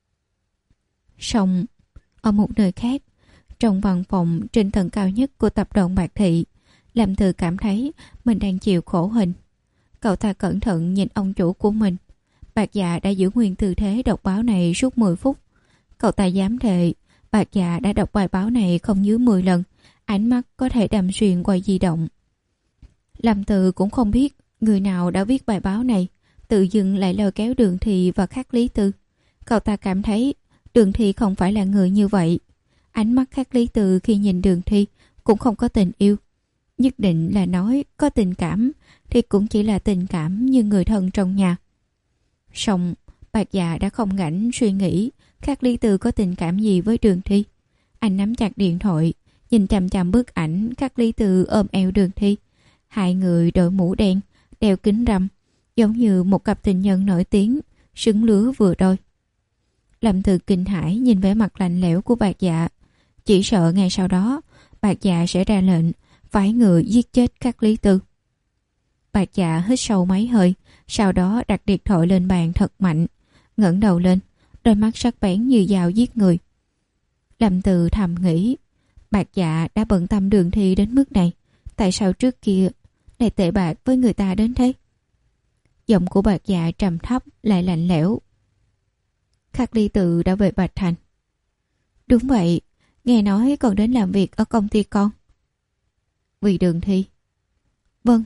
Xong, ở một nơi khác, trong văn phòng trên tầng cao nhất của tập đoàn Bạc Thị, Lâm Từ cảm thấy mình đang chịu khổ hình. Cậu ta cẩn thận nhìn ông chủ của mình. Bạc Dạ đã giữ nguyên tư thế đọc báo này suốt mười phút. Cậu ta dám thề Bạc Dạ đã đọc bài báo này không dưới mười lần. Ánh mắt có thể đâm xuyên qua di động. Lâm Từ cũng không biết người nào đã viết bài báo này, tự dưng lại lôi kéo Đường Thị và Khắc Lý Tư. Cậu ta cảm thấy Đường Thị không phải là người như vậy. Ánh mắt Khắc Lý Tư khi nhìn Đường Thị cũng không có tình yêu. Nhất định là nói có tình cảm thì cũng chỉ là tình cảm như người thân trong nhà. Song Bạc Dạ đã không rảnh suy nghĩ Khắc Lý Tư có tình cảm gì với Đường Thị. Anh nắm chặt điện thoại, nhìn chằm chằm bức ảnh Khắc Lý Tư ôm eo Đường Thị. Hai người đội mũ đen, đeo kính râm, giống như một cặp tình nhân nổi tiếng, xứng lứa vừa đôi. Lâm Từ kinh hãi nhìn vẻ mặt lạnh lẽo của Bạc Dạ, chỉ sợ ngay sau đó Bạc Dạ sẽ ra lệnh phái người giết chết Khắc Lý Tư. Bạc Dạ hít sâu mấy hơi, sau đó đặt điện thoại lên bàn thật mạnh, ngẩng đầu lên, đôi mắt sắc bén như dao giết người. Lâm Từ thầm nghĩ, Bạc Dạ đã bận tâm Đường Thị đến mức này, tại sao trước kia lại tệ bạc với người ta đến thế? Giọng của Bạc Dạ trầm thấp lại lạnh lẽo. Khắc Lý Tư đã về Bạch Thành. Đúng vậy, nghe nói còn đến làm việc ở công ty con. Vì Đường Thị. Vâng.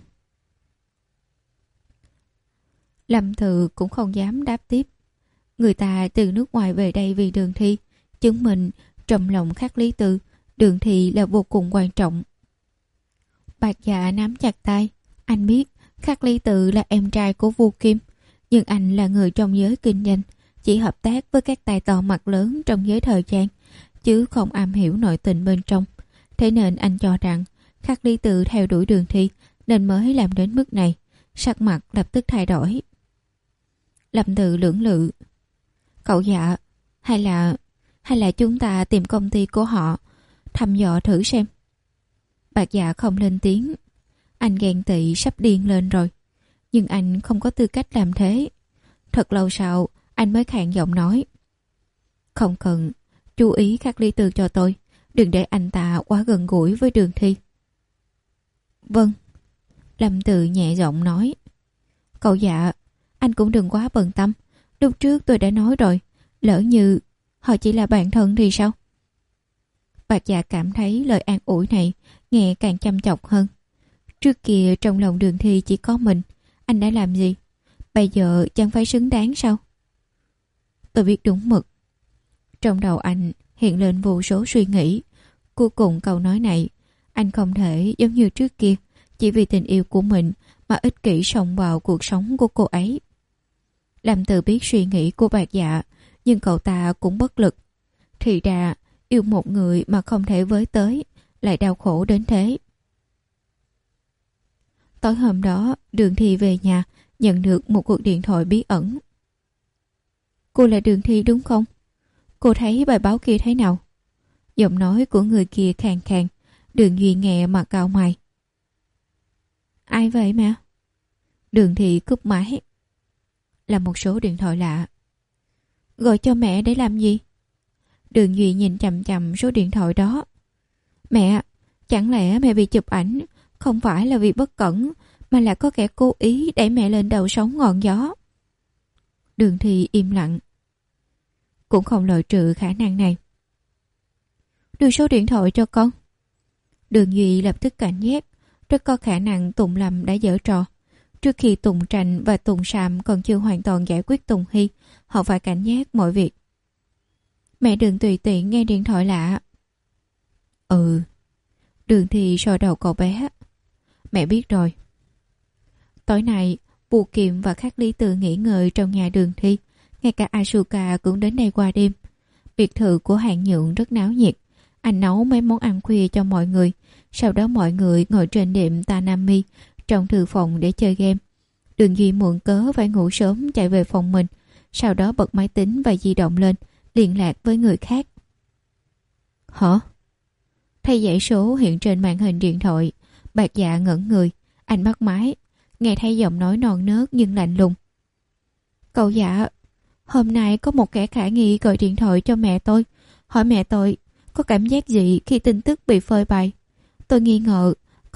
Lâm Từ cũng không dám đáp tiếp. Người ta từ nước ngoài về đây vì Đường Thị, chứng minh trong lòng Khắc Lý Tư, Đường Thị là vô cùng quan trọng. Bạc Dạ nắm chặt tay. Anh biết Khắc Lý Tư là em trai của Vu Kim, nhưng anh là người trong giới kinh doanh, chỉ hợp tác với các tay to mặt lớn trong giới thời trang, chứ không am hiểu nội tình bên trong. Thế nên anh cho rằng Khắc Lý Tư theo đuổi Đường Thị nên mới làm đến mức này. Sắc mặt lập tức thay đổi. Lâm Từ lưỡng lự. Cậu Dạ, hay là hay là chúng ta tìm công ty của họ thăm dò thử xem. Bạc Dạ không lên tiếng. Anh ghen tị sắp điên lên rồi, nhưng anh không có tư cách làm thế. Thật lâu sau anh mới khàn giọng nói, không cần, chú ý Khắc Lý Tư cho tôi, đừng để anh ta quá gần gũi với Đường Thị. Vâng. Lâm Từ nhẹ giọng nói. Cậu Dạ, anh cũng đừng quá bận tâm. Lúc trước tôi đã nói rồi, lỡ như họ chỉ là bạn thân thì sao? Bạc Dạ cảm thấy lời an ủi này nghe càng chăm chọc hơn. Trước kia trong lòng Đường Thị chỉ có mình, anh đã làm gì? Bây giờ chẳng phải xứng đáng sao? Tôi biết đúng mực. Trong đầu anh hiện lên vô số suy nghĩ. Cuối cùng câu nói này, anh không thể giống như trước kia chỉ vì tình yêu của mình mà ích kỷ xông vào cuộc sống của cô ấy. Lâm Từ biết suy nghĩ của Bạc Dạ, nhưng cậu ta cũng bất lực. Thì ra yêu một người mà không thể với tới, lại đau khổ đến thế. Tối hôm đó, Đường Thị về nhà, nhận được một cuộc điện thoại bí ẩn. Cô là Đường Thị đúng không? Cô thấy bài báo kia thế nào? Giọng nói của người kia khàn khàn. Đường Duy nghe mà cau mày. Ai vậy mà? Đường Thị cúp máy. Là một số điện thoại lạ. Gọi cho mẹ để làm gì? Đường Duy nhìn chằm chằm số điện thoại đó. Mẹ, chẳng lẽ mẹ bị chụp ảnh không phải là vì bất cẩn, mà là có kẻ cố ý đẩy mẹ lên đầu sóng ngọn gió? Đường Thị im lặng. Cũng không loại trừ khả năng này. Đưa số điện thoại cho con. Đường Duy lập tức cảnh giác. Rất có khả năng Tùng Lâm đã giở trò. Trước khi Tùng Tranh và Tùng Sàm còn chưa hoàn toàn giải quyết Tùng Hy, họ phải cảnh giác mọi việc. Mẹ đừng tùy tiện nghe điện thoại lạ. Ừ. Đường Thị soi đầu cậu bé. Mẹ biết rồi. Tối nay, Vu Kiệm và Khắc Lý Tư nghỉ ngơi trong nhà Đường Thị. Ngay cả Asuka cũng đến đây qua đêm. Biệt thự của Hạng Nhượng rất náo nhiệt. Anh nấu mấy món ăn khuya cho mọi người. Sau đó mọi người ngồi trên đệm Tanami trong thư phòng để chơi game. Đường Duy muộn cớ phải ngủ sớm chạy về phòng mình. Sau đó bật máy tính và di động lên, liên lạc với người khác. Hả? Thay dãy số hiện trên màn hình điện thoại. Bạc Dạ ngẩn người. Anh bắt máy. Nghe thấy giọng nói non nớt nhưng lạnh lùng. Cậu Dạ, hôm nay có một kẻ khả nghi gọi điện thoại cho mẹ tôi, hỏi mẹ tôi có cảm giác gì khi tin tức bị phơi bày. Tôi nghi ngờ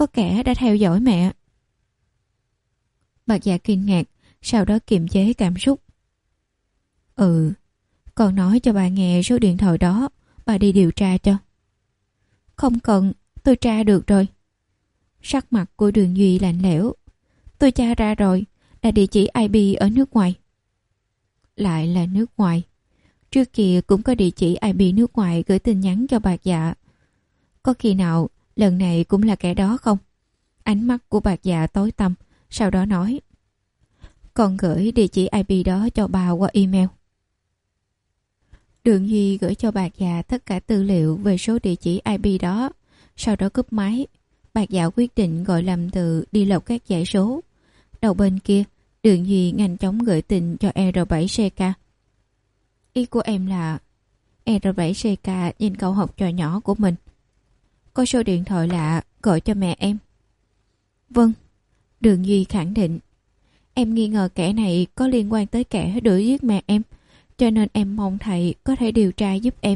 có kẻ đã theo dõi mẹ. Bạc Dạ kinh ngạc, sau đó kiềm chế cảm xúc. Ừ, con nói cho bà nghe số điện thoại đó, bà đi điều tra cho. Không cần, tôi tra được rồi. Sắc mặt của Đường Duy lạnh lẽo. Tôi tra ra rồi, là địa chỉ i pê ở nước ngoài. Lại là nước ngoài. Trước kia cũng có địa chỉ i pê nước ngoài gửi tin nhắn cho Bạc Dạ. Có khi nào lần này cũng là kẻ đó không? Ánh mắt của Bạc Dạ tối tăm, sau đó nói. Con gửi địa chỉ i pê đó cho bà qua email. Đường Duy gửi cho Bạc Dạ tất cả tư liệu về số địa chỉ i pê đó, sau đó cúp máy. Bạc Dạ quyết định gọi Lâm Từ đi lọc các dãy số. Đầu bên kia, Đường Duy nhanh chóng gửi tin cho R bảy C K. Ý của em là R bảy C K nhìn cậu học trò nhỏ của mình. Có số điện thoại lạ, gọi cho mẹ em. Vâng, Đường Duy khẳng định. Em nghi ngờ kẻ này có liên quan tới kẻ đuổi giết mẹ em, cho nên em mong thầy có thể điều tra giúp em.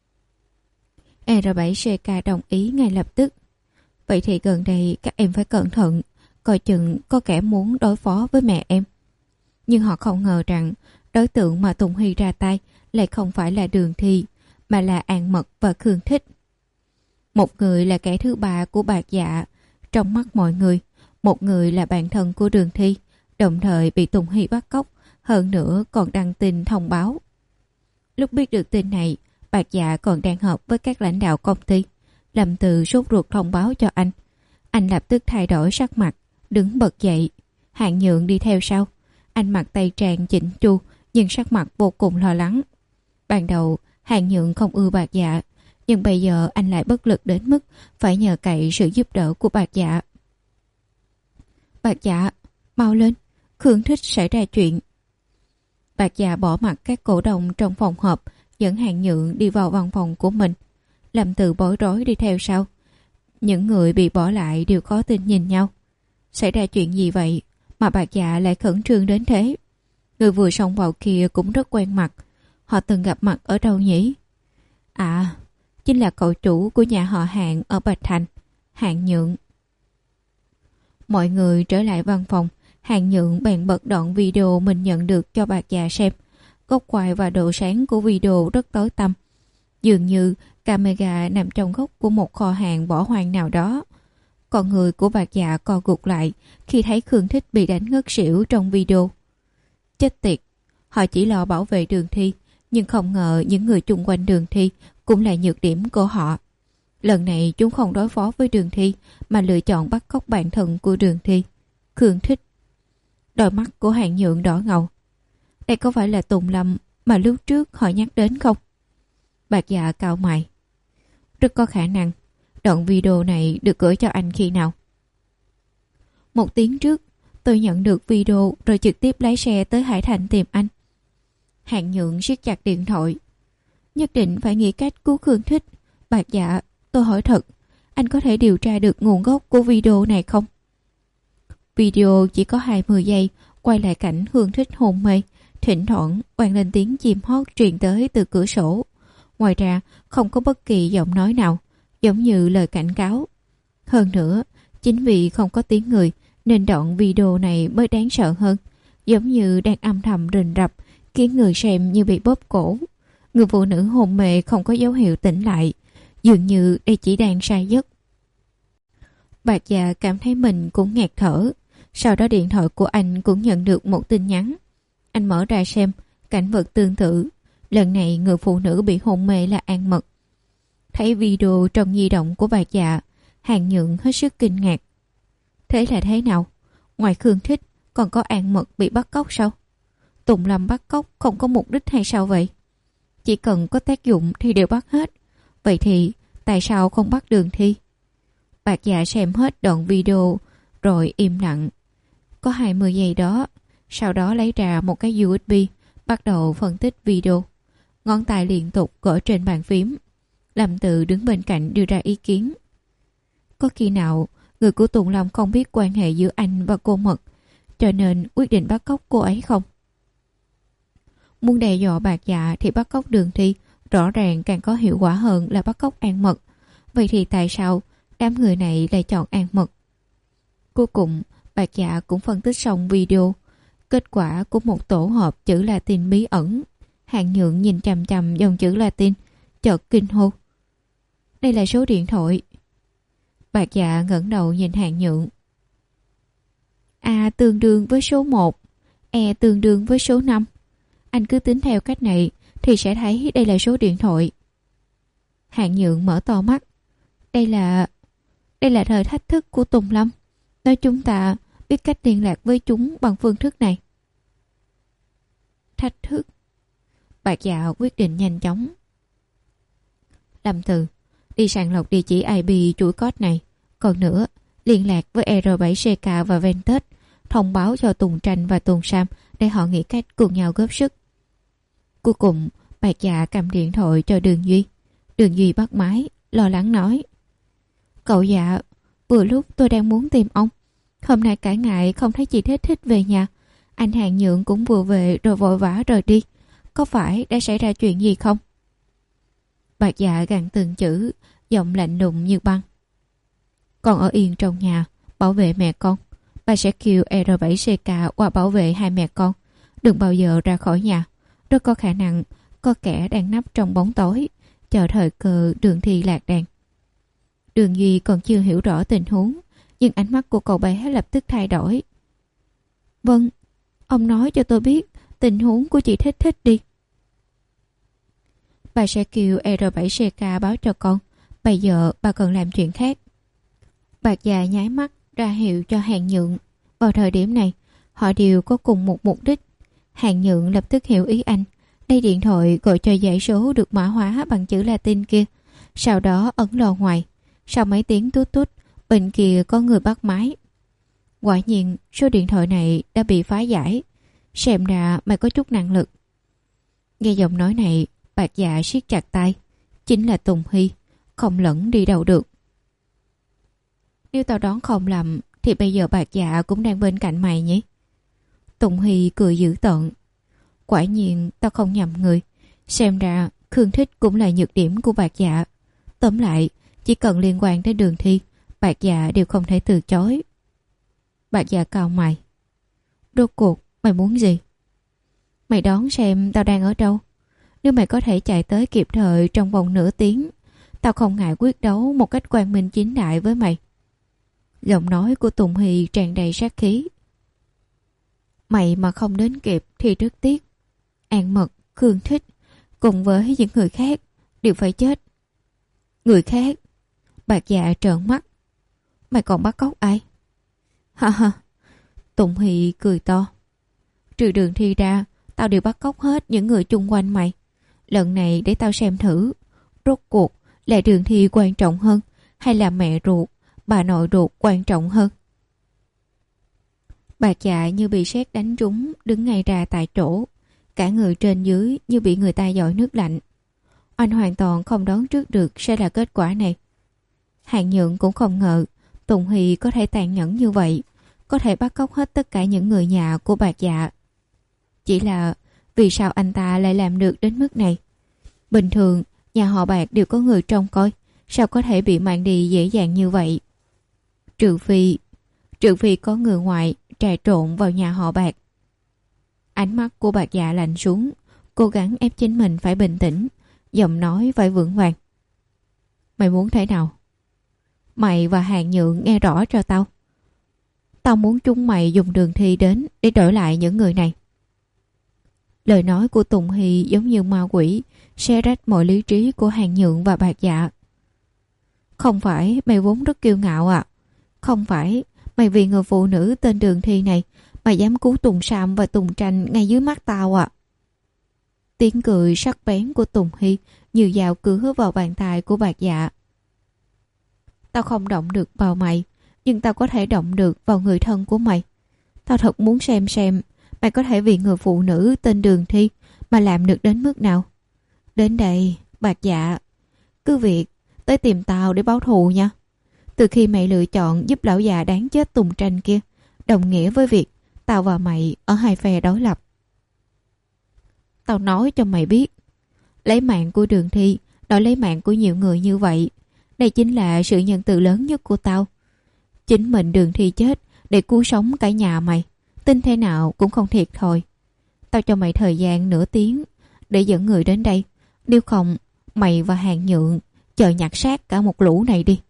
R bảy C K đồng ý ngay lập tức. Vậy thì gần đây các em phải cẩn thận, coi chừng có kẻ muốn đối phó với mẹ em. Nhưng họ không ngờ rằng đối tượng mà Tùng Huy ra tay lại không phải là Đường Thi, mà là An Mật và Khương Thích. Một người là kẻ thứ ba của Bạc Dạ trong mắt mọi người, một người là bạn thân của Đường Thi, đồng thời bị Tùng Huy bắt cóc, hơn nữa còn đăng tin thông báo. Lúc biết được tin này, Bạc Dạ còn đang họp với các lãnh đạo công ty. Lâm Từ sốt ruột thông báo cho anh. Anh lập tức thay đổi sắc mặt, đứng bật dậy. Hạng Nhượng đi theo sau. Anh mặc tây trang chỉnh chu, nhưng sắc mặt vô cùng lo lắng. Ban đầu, Hạng Nhượng không ưa Bạc Dạ, nhưng bây giờ anh lại bất lực đến mức phải nhờ cậy sự giúp đỡ của Bạc Dạ. Bạc Dạ, mau lên, Khương Thích xảy ra chuyện. Bạc Dạ bỏ mặc các cổ đông trong phòng họp, dẫn Hạng Nhượng đi vào văn phòng của mình. Lâm Từ bối rối đi theo sau. Những người bị bỏ lại đều khó tin nhìn nhau. Xảy ra chuyện gì vậy mà Bạc Dạ lại khẩn trương đến thế? Người vừa xông vào kia cũng rất quen mặt. Họ từng gặp mặt ở đâu nhỉ? À, chính là cậu chủ của nhà họ Hạng ở Bạch Thành, Hạng Nhượng. Mọi người trở lại văn phòng. Hạng Nhượng bèn bật đoạn video mình nhận được cho Bạc Dạ xem. Góc quay và độ sáng của video rất tối tăm. Dường như camera nằm trong góc của một kho hàng bỏ hoang nào đó. Con người của Bạc Dạ co gục lại khi thấy Khương Thích bị đánh ngất xỉu trong video. Chết tiệt, họ chỉ lo bảo vệ Đường Thi, nhưng không ngờ những người chung quanh Đường Thi cũng là nhược điểm của họ. Lần này chúng không đối phó với Đường Thi mà lựa chọn bắt cóc bạn thân của Đường Thi, Khương Thích. Đôi mắt của Hạng Nhượng đỏ ngầu. Đây có phải là Tùng Lâm mà lúc trước họ nhắc đến không? Bạc Dạ cau mày. Rất có khả năng. Đoạn video này được gửi cho anh khi nào? Một tiếng trước, tôi nhận được video rồi trực tiếp lái xe tới Hải Thành tìm anh. Hạng Nhượng siết chặt điện thoại. Nhất định phải nghĩ cách cứu Khương Thích. Bạc Dạ, tôi hỏi thật, anh có thể điều tra được nguồn gốc của video này không? Video chỉ có hai mươi giây, quay lại cảnh Khương Thích hôn mê, thỉnh thoảng vang lên tiếng chim hót truyền tới từ cửa sổ. Ngoài ra, không có bất kỳ giọng nói nào, giống như lời cảnh cáo. Hơn nữa, chính vì không có tiếng người, nên đoạn video này mới đáng sợ hơn, giống như đang âm thầm rình rập, khiến người xem như bị bóp cổ. Người phụ nữ hôn mê không có dấu hiệu tỉnh lại, dường như đây chỉ đang say giấc. Bạc Dạ cảm thấy mình cũng nghẹt thở. Sau đó điện thoại của anh cũng nhận được một tin nhắn. Anh mở ra xem, cảnh vật tương tự. Lần này người phụ nữ bị hôn mê là An Mật. Thấy video trong di động của Bạc Dạ, Hạng Nhượng hết sức kinh ngạc. Thế là thế nào? Ngoài Khương Thích, còn có An Mật bị bắt cóc sao? Tùng Lâm bắt cóc không có mục đích hay sao vậy? Chỉ cần có tác dụng thì đều bắt hết. Vậy thì tại sao không bắt Đường Thi? Bạc Dạ xem hết đoạn video rồi im lặng. Có hai mươi giây đó. Sau đó lấy ra một cái u ét bê, bắt đầu phân tích video. Ngón tay liên tục gõ trên bàn phím. Lâm Tự đứng bên cạnh đưa ra ý kiến. Có khi nào người của Tùng Lâm không biết quan hệ giữa anh và cô Mật, cho nên quyết định bắt cóc cô ấy không? Muốn đe dọa Bạc Dạ thì bắt cóc Đường Thi rõ ràng càng có hiệu quả hơn là bắt cóc An Mật. Vậy thì tại sao Đám người này lại chọn An Mật. Cuối cùng, Bạc Dạ cũng phân tích xong video. Kết quả của một tổ hợp chữ Latin bí ẩn. Hàng Nhượng nhìn chằm chằm dòng chữ Latin, chợt kinh hô. Đây là số điện thoại. Bạc Dạ ngẩng đầu nhìn Hàng Nhượng. A tương đương với số một, E tương đương với số năm. Anh cứ tính theo cách này thì sẽ thấy đây là số điện thoại. Hàng Nhượng mở to mắt. Đây là... Đây là thời thách thức của Tùng Lâm. Nói chúng ta biết cách liên lạc với chúng bằng phương thức này. Thách thức. Bạc Dạ quyết định nhanh chóng. Lâm Từ, đi sàng lọc địa chỉ i pê chuỗi code này. Còn nữa, liên lạc với R bảy C K và Ventus, thông báo cho Tùng Tranh và Tùng Sam để họ nghĩ cách cùng nhau góp sức. Cuối cùng, Bạc Dạ cầm điện thoại cho Đường Duy. Đường Duy bắt máy, lo lắng nói. Cậu Dạ, vừa lúc tôi đang muốn tìm ông. Hôm nay cả ngày không thấy chị Thích Thích về nhà. Anh Hàng Nhượng cũng vừa về rồi vội vã rời đi. Có phải đã xảy ra chuyện gì không? Bạc Dạ gằn từng chữ, giọng lạnh lùng như băng. Con ở yên trong nhà, bảo vệ mẹ con. Bà sẽ kêu R bảy C K qua bảo vệ hai mẹ con. Đừng bao giờ ra khỏi nhà. Rất có khả năng có kẻ đang nấp trong bóng tối, chờ thời cơ Đường Thi lạc đàn. Đường Duy còn chưa hiểu rõ tình huống, nhưng ánh mắt của cậu bé lập tức thay đổi. Vâng, ông nói cho tôi biết tình huống của chị Thích Thích đi. Bà sẽ kêu R bảy C K báo cho con. Bây giờ bà cần làm chuyện khác. Bạc Dạ nháy mắt ra hiệu cho Hàng Nhượng. Vào thời điểm này, họ đều có cùng một mục đích. Hàng Nhượng lập tức hiểu ý anh. Lấy điện thoại gọi cho dãy số được mã hóa bằng chữ Latin kia. Sau đó ấn lò ngoài. Sau mấy tiếng tút tút, bên kia có người bắt máy. Quả nhiên, số điện thoại này đã bị phá giải. Xem ra mày có chút năng lực. Nghe giọng nói này, Bạc Dạ siết chặt tay. Chính là Tùng Hy, không lẫn đi đâu được. Nếu tao đoán không lầm, thì bây giờ Bạc Dạ cũng đang bên cạnh mày nhỉ? Tùng Hy cười dữ tợn. Quả nhiên tao không nhầm người. Xem ra Khương Thích cũng là nhược điểm của Bạc Dạ. Tóm lại, chỉ cần liên quan đến Đường Thi, Bạc Dạ đều không thể từ chối. Bạc Dạ cau mày. Rốt cuộc mày muốn gì? Mày đoán xem tao đang ở đâu. Nếu mày có thể chạy tới kịp thời trong vòng nửa tiếng, tao không ngại quyết đấu một cách quang minh chính đại với mày. Giọng nói của Tùng Hy tràn đầy sát khí. Mày mà không đến kịp thì rất tiếc. An Mật, Khương Thích cùng với những người khác đều phải chết. Người khác? Bạc Dạ trợn mắt. Mày còn bắt cóc ai? Ha ha. Tùng Hy cười to. Trừ Đường Thi ra, tao đều bắt cóc hết những người chung quanh mày. Lần này để tao xem thử, rốt cuộc là Đường Thi quan trọng hơn hay là mẹ ruột, bà nội ruột quan trọng hơn? Bạc Dạ như bị sét đánh trúng, đứng ngay ra tại chỗ. Cả người trên dưới như bị người ta dội nước lạnh. Anh hoàn toàn không đoán trước được sẽ là kết quả này. Hàng Nhượng cũng không ngờ Tùng Hy có thể tàn nhẫn như vậy, có thể bắt cóc hết tất cả những người nhà của Bạc Dạ. Chỉ là vì sao anh ta lại làm được đến mức này? Bình thường nhà họ Bạc đều có người trông coi, sao có thể bị mang đi dễ dàng như vậy? Trừ phi Trừ phi có người ngoài trà trộn vào nhà họ Bạc. Ánh mắt của Bạc Dạ lạnh xuống, cố gắng ép chính mình phải bình tĩnh, giọng nói phải vững vàng. Mày muốn thế nào? Mày và Hàng Nhượng nghe rõ cho tao. Tao muốn chúng mày dùng Đường Thi đến để đổi lại những người này. Lời nói của Tùng Hy giống như ma quỷ, xé rách mọi lý trí của Hàng Nhượng và Bạc Dạ. Không phải mày vốn rất kiêu ngạo à? Không phải mày vì người phụ nữ tên Đường Thi này mà dám cứu Tùng Sam và Tùng Tranh ngay dưới mắt tao à? Tiếng cười sắc bén của Tùng Hy như dao cứa vào bàn tay của Bạc Dạ. Tao không động được vào mày, nhưng tao có thể động được vào người thân của mày. Tao thật muốn xem xem mày có thể vì người phụ nữ tên Đường Thi mà làm được đến mức nào. Đến đây, Bạc Dạ, cứ việc tới tìm tao để báo thù nha. Từ khi mày lựa chọn giúp lão già đáng chết Tùng Tranh kia, đồng nghĩa với việc tao và mày ở hai phe đối lập. Tao nói cho mày biết, lấy mạng của Đường Thi đổi lấy mạng của nhiều người như vậy Đây chính là sự nhân từ lớn nhất của tao. Chính mình Đường Thi chết để cứu sống cả nhà mày. Tin thế nào cũng không thiệt thôi. Tao cho mày thời gian nửa tiếng để dẫn người đến đây. Nếu không, mày và Hàng Nhượng chờ nhặt xác cả một lũ này đi.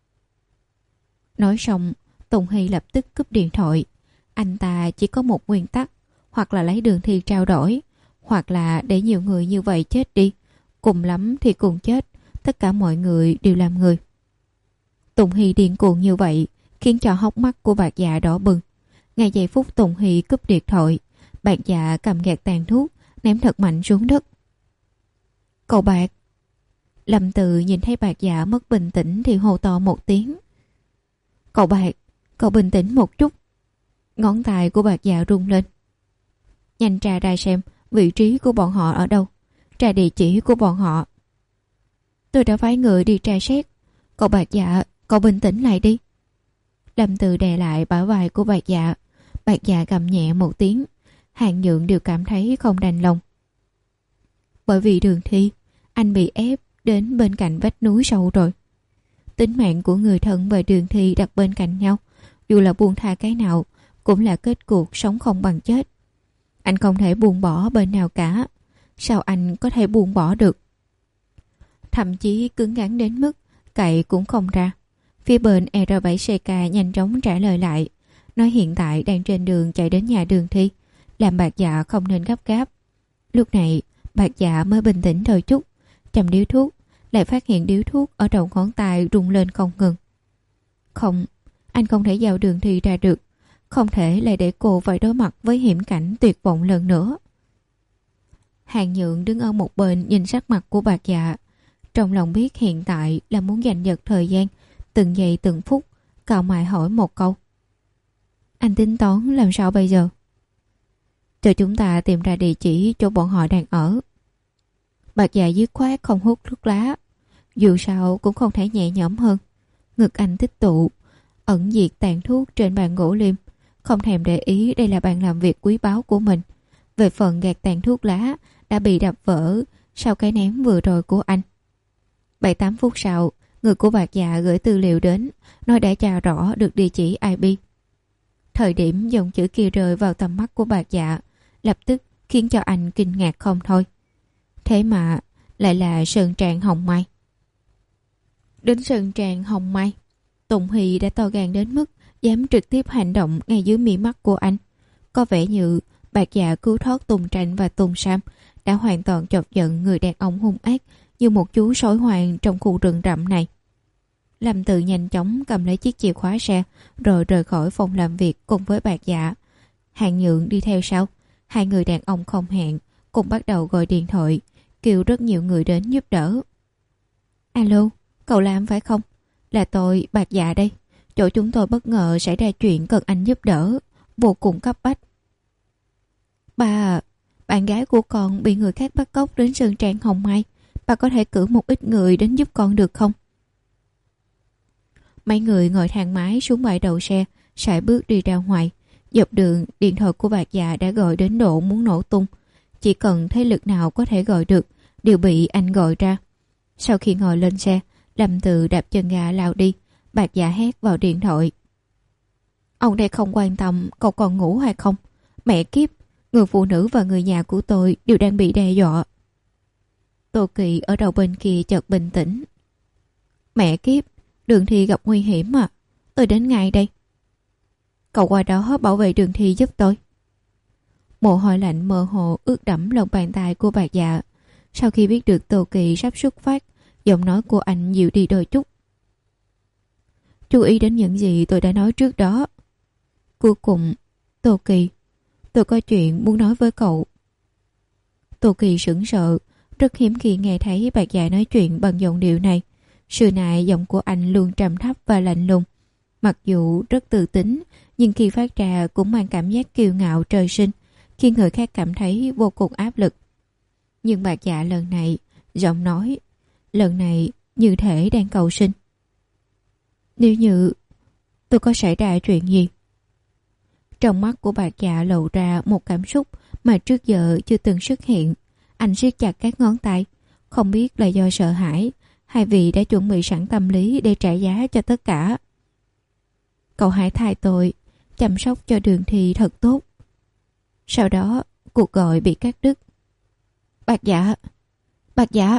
Nói xong, Tùng Hy lập tức cúp điện thoại. Anh ta chỉ có một nguyên tắc, hoặc là lấy Đường Thi trao đổi, hoặc là để nhiều người như vậy chết đi. Cùng lắm thì cùng chết, tất cả mọi người đều làm người. Tùng Hy điên cuồng như vậy khiến cho hốc mắt của Bạc Dạ đỏ bừng. Ngay giây phút Tùng Hy cúp điện thoại, Bạc Dạ cầm gạt tàn thuốc ném thật mạnh xuống đất. Cậu Bạc! Lâm Từ nhìn thấy Bạc Dạ mất bình tĩnh thì hô to một tiếng. Cậu Bạc! Cậu bình tĩnh một chút. Ngón tay của Bạc Dạ rung lên. Nhanh tra ra xem vị trí của bọn họ ở đâu. Tra địa chỉ của bọn họ. Tôi đã phái người đi tra xét. Cậu Bạc Dạ, cậu bình tĩnh lại đi. Lâm Từ đè lại bả vai của Bạc Dạ. Bạc Dạ gầm nhẹ một tiếng. Hàng Nhượng đều cảm thấy không đành lòng. Bởi vì Đường Thi, anh bị ép đến bên cạnh vách núi sâu rồi. Tính mạng của người thân và Đường Thi đặt bên cạnh nhau, dù là buông tha cái nào cũng là kết cuộc sống không bằng chết. Anh không thể buông bỏ bên nào cả. Sao anh có thể buông bỏ được? Thậm chí cứng rắn đến mức cậy cũng không ra. Phía bên E R bảy C K nhanh chóng trả lời lại, nói hiện tại đang trên đường chạy đến nhà Đường Thi, làm Bạc Dạ không nên gấp gáp. Lúc này Bạc Dạ mới bình tĩnh đôi chút, chầm điếu thuốc, lại phát hiện điếu thuốc ở đầu ngón tay rung lên không ngừng. Không, anh không thể giao Đường Thi ra được, không thể lại để cô phải đối mặt với hiểm cảnh tuyệt vọng lần nữa. Hàng Nhượng đứng ở một bên nhìn sắc mặt của Bạc Dạ, trong lòng biết hiện tại là muốn giành giật thời gian, từng giây từng phút, cau mày hỏi một câu. Anh tính toán làm sao bây giờ? Cho chúng ta tìm ra địa chỉ chỗ bọn họ đang ở. Bạc Dạ dứt khoát không hút thuốc lá, dù sao cũng không thể nhẹ nhõm hơn. Ngực anh tích tụ, ẩn diệt tàn thuốc trên bàn gỗ liêm, không thèm để ý đây là bàn làm việc quý báu của mình. Về phần gạt tàn thuốc lá đã bị đập vỡ sau cái ném vừa rồi của anh. Bảy tám phút sau, người của Bạc Dạ gửi tư liệu đến, nói đã tra rõ được địa chỉ I P. Thời điểm dòng chữ kia rơi vào tầm mắt của Bạc Dạ, lập tức khiến cho anh kinh ngạc không thôi. Thế mà lại là Sơn Trang Hồng Mai. Đến Sơn Trang Hồng Mai, Tùng Hy đã to gan đến mức dám trực tiếp hành động ngay dưới mí mắt của anh. Có vẻ như Bạc Dạ cứu thoát Tùng Tranh và Tùng Sam đã hoàn toàn chọc giận người đàn ông hung ác như một chú sói hoang trong khu rừng rậm này. Lâm Từ nhanh chóng cầm lấy chiếc chìa khóa xe rồi rời khỏi phòng làm việc cùng với Bạc Dạ. Hàng Nhượng đi theo sau. Hai người đàn ông không hẹn cùng bắt đầu gọi điện thoại, kêu rất nhiều người đến giúp đỡ. Alo, cậu Lam phải không? Là tôi, Bạc Dạ đây. Chỗ chúng tôi bất ngờ xảy ra chuyện cần anh giúp đỡ, vô cùng cấp bách. Bà, bạn gái của con bị người khác bắt cóc đến Sơn Trang Hồng Mai. Bà có thể cử một ít người đến giúp con được không? Mấy người ngồi thang máy xuống bãi đậu xe, sải bước đi ra ngoài. Dọc đường, điện thoại của Bạc Dạ đã gọi đến độ muốn nổ tung. Chỉ cần thế lực nào có thể gọi được đều bị anh gọi ra. Sau khi ngồi lên xe, Lâm Từ đạp chân ga lao đi. Bạc Dạ hét vào điện thoại. Ông đây không quan tâm cậu còn ngủ hay không? Mẹ kiếp, người phụ nữ và người nhà của tôi đều đang bị đe dọa. Tô Kỳ ở đầu bên kia chợt bình tĩnh. Mẹ kiếp, Đường Thi gặp nguy hiểm à? Tôi đến ngay đây. Cậu qua đó bảo vệ Đường Thi giúp tôi. Mồ hôi lạnh mơ hồ ướt đẫm lòng bàn tay của Bạc Dạ. Sau khi biết được Tô Kỳ sắp xuất phát, giọng nói của anh dịu đi đôi chút. Chú ý đến những gì tôi đã nói trước đó. Cuối cùng, Tô Kỳ, tôi có chuyện muốn nói với cậu. Tô Kỳ sững sờ, rất hiếm khi nghe thấy Bạc Dạ nói chuyện bằng giọng điệu này. Xưa nay giọng của anh luôn trầm thấp và lạnh lùng. Mặc dù rất tự tính, nhưng khi phát ra cũng mang cảm giác kiêu ngạo trời sinh, khiến người khác cảm thấy vô cùng áp lực. Nhưng Bạc Dạ lần này, giọng nói, lần này như thể đang cầu xin. Nếu như tôi có xảy ra chuyện gì? Trong mắt của Bạc Dạ lộ ra một cảm xúc mà trước giờ chưa từng xuất hiện. Anh siết chặt các ngón tay, không biết là do sợ hãi hai vị đã chuẩn bị sẵn tâm lý để trả giá cho tất cả. Cậu hãy thay tôi, chăm sóc cho Đường Thi thật tốt. Sau đó, cuộc gọi bị cắt đứt. Bạc Dạ! Bạc Dạ!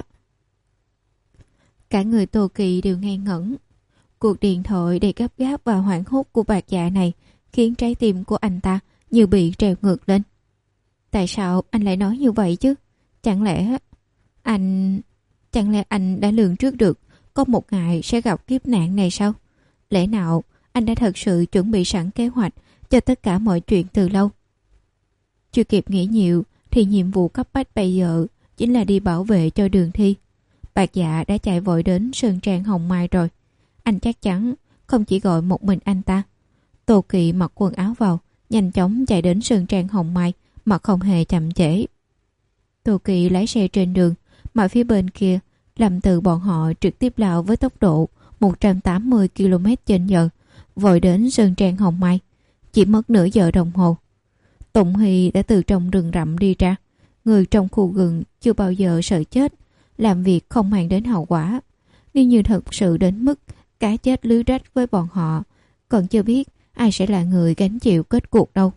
Cả người Tô Kỳ đều ngây ngẩn. Cuộc điện thoại đầy gấp gáp và hoảng hốt của Bạc Dạ này khiến trái tim của anh ta như bị trèo ngược lên. Tại sao anh lại nói như vậy chứ? Chẳng lẽ anh... Chẳng lẽ anh đã lường trước được có một ngày sẽ gặp kiếp nạn này sao? Lẽ nào anh đã thật sự chuẩn bị sẵn kế hoạch cho tất cả mọi chuyện từ lâu? Chưa kịp nghĩ nhiều thì nhiệm vụ cấp bách bây giờ chính là đi bảo vệ cho Đường Thi. Bạc Dạ đã chạy vội đến Sơn Trang Hồng Mai rồi. Anh chắc chắn không chỉ gọi một mình anh ta. Tô Kỵ mặc quần áo vào, nhanh chóng chạy đến Sơn Trang Hồng Mai mà không hề chậm trễ. Tô Kỵ lái xe trên đường, mà phía bên kia Lâm Từ bọn họ trực tiếp lao với tốc độ một trăm tám mươi ki lô mét trên giờ, vội đến Sơn Trang Hồng Mai. Chỉ mất nửa giờ đồng hồ. Tụng Hy đã từ trong rừng rậm đi ra. Người trong khu rừng chưa bao giờ sợ chết, làm việc không mang đến hậu quả. Nếu như thật sự đến mức cá chết lưới rách với bọn họ, còn chưa biết ai sẽ là người gánh chịu kết cuộc đâu.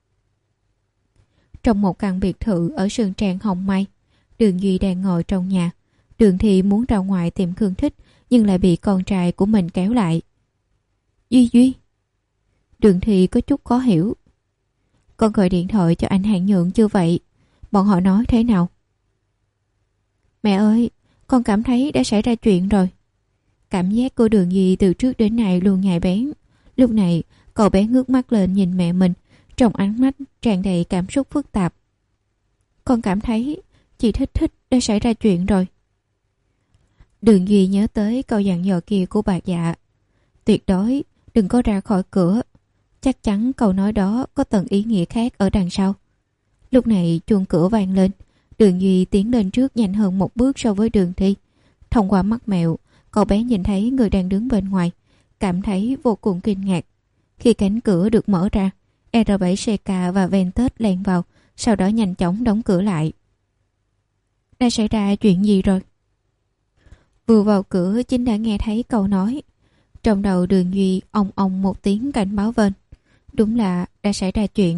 Trong một căn biệt thự ở Sơn Trang Hồng Mai, Đường Duy đang ngồi trong nhà. Đường Thi muốn ra ngoài tìm Khương Thích, nhưng lại bị con trai của mình kéo lại. Duy Duy! Đường Thi có chút khó hiểu. Con gọi điện thoại cho anh Hạn Nhượng chưa vậy? Bọn họ nói thế nào? Mẹ ơi, con cảm thấy đã xảy ra chuyện rồi. Cảm giác của Đường Duy từ trước đến nay luôn nhạy bén. Lúc này, cậu bé ngước mắt lên nhìn mẹ mình, trong ánh mắt tràn đầy cảm xúc phức tạp. Con cảm thấy chị Thích Thích đã xảy ra chuyện rồi. Đường Duy nhớ tới câu dặn dò kia của Bạc Dạ. Tuyệt đối đừng có ra khỏi cửa. Chắc chắn câu nói đó có tầng ý nghĩa khác ở đằng sau. Lúc này chuông cửa vang lên. Đường Duy tiến lên trước nhanh hơn một bước so với Đường Thi. Thông qua mắt mèo, cậu bé nhìn thấy người đang đứng bên ngoài, cảm thấy vô cùng kinh ngạc. Khi cánh cửa được mở ra, R bảy xê ca và Ventus len vào, sau đó nhanh chóng đóng cửa lại. Đã xảy ra chuyện gì rồi? Vừa vào cửa chính đã nghe thấy câu nói. Trong đầu Đường Duy ong ong một tiếng cảnh báo vên. Đúng là đã xảy ra chuyện.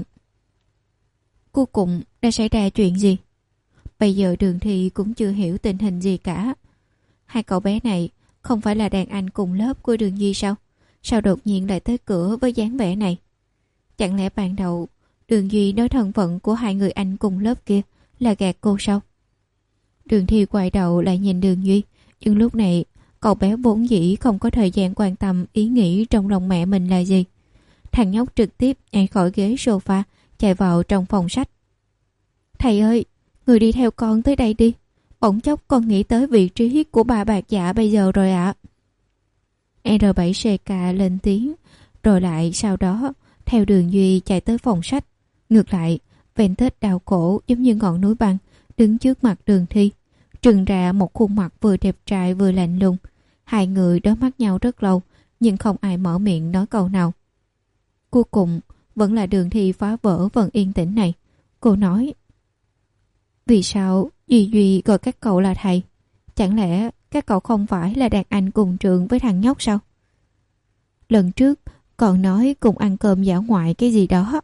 Cuối cùng đã xảy ra chuyện gì? Bây giờ Đường Thi cũng chưa hiểu tình hình gì cả. Hai cậu bé này không phải là đàn anh cùng lớp của Đường Duy sao? Sao đột nhiên lại tới cửa với dáng vẻ này? Chẳng lẽ ban đầu Đường Duy nói thân phận của hai người anh cùng lớp kia là gạt cô sao? Đường Thi quay đầu lại nhìn Đường Duy, nhưng lúc này cậu bé vốn dĩ không có thời gian quan tâm ý nghĩ trong lòng mẹ mình là gì. Thằng nhóc trực tiếp nhảy khỏi ghế sofa, chạy vào trong phòng sách. Thầy ơi, người đi theo con tới đây đi. Bỗng chốc con nghĩ tới vị trí của bà Bạc Dạ bây giờ rồi ạ. À. R bảy xê ca lên tiếng, rồi lại sau đó theo Đường Duy chạy tới phòng sách. Ngược lại, Ventus đau cổ giống như ngọn núi băng, đứng trước mặt Đường Thi, trừng ra một khuôn mặt vừa đẹp trai vừa lạnh lùng. Hai người đối mắt nhau rất lâu, nhưng không ai mở miệng nói câu nào. Cuối cùng, vẫn là Đường Thi phá vỡ phần yên tĩnh này. Cô nói: Vì sao Duy Duy gọi các cậu là thầy? Chẳng lẽ các cậu không phải là đàn anh cùng trường với thằng nhóc sao? Lần trước còn nói cùng ăn cơm dã ngoại cái gì đó.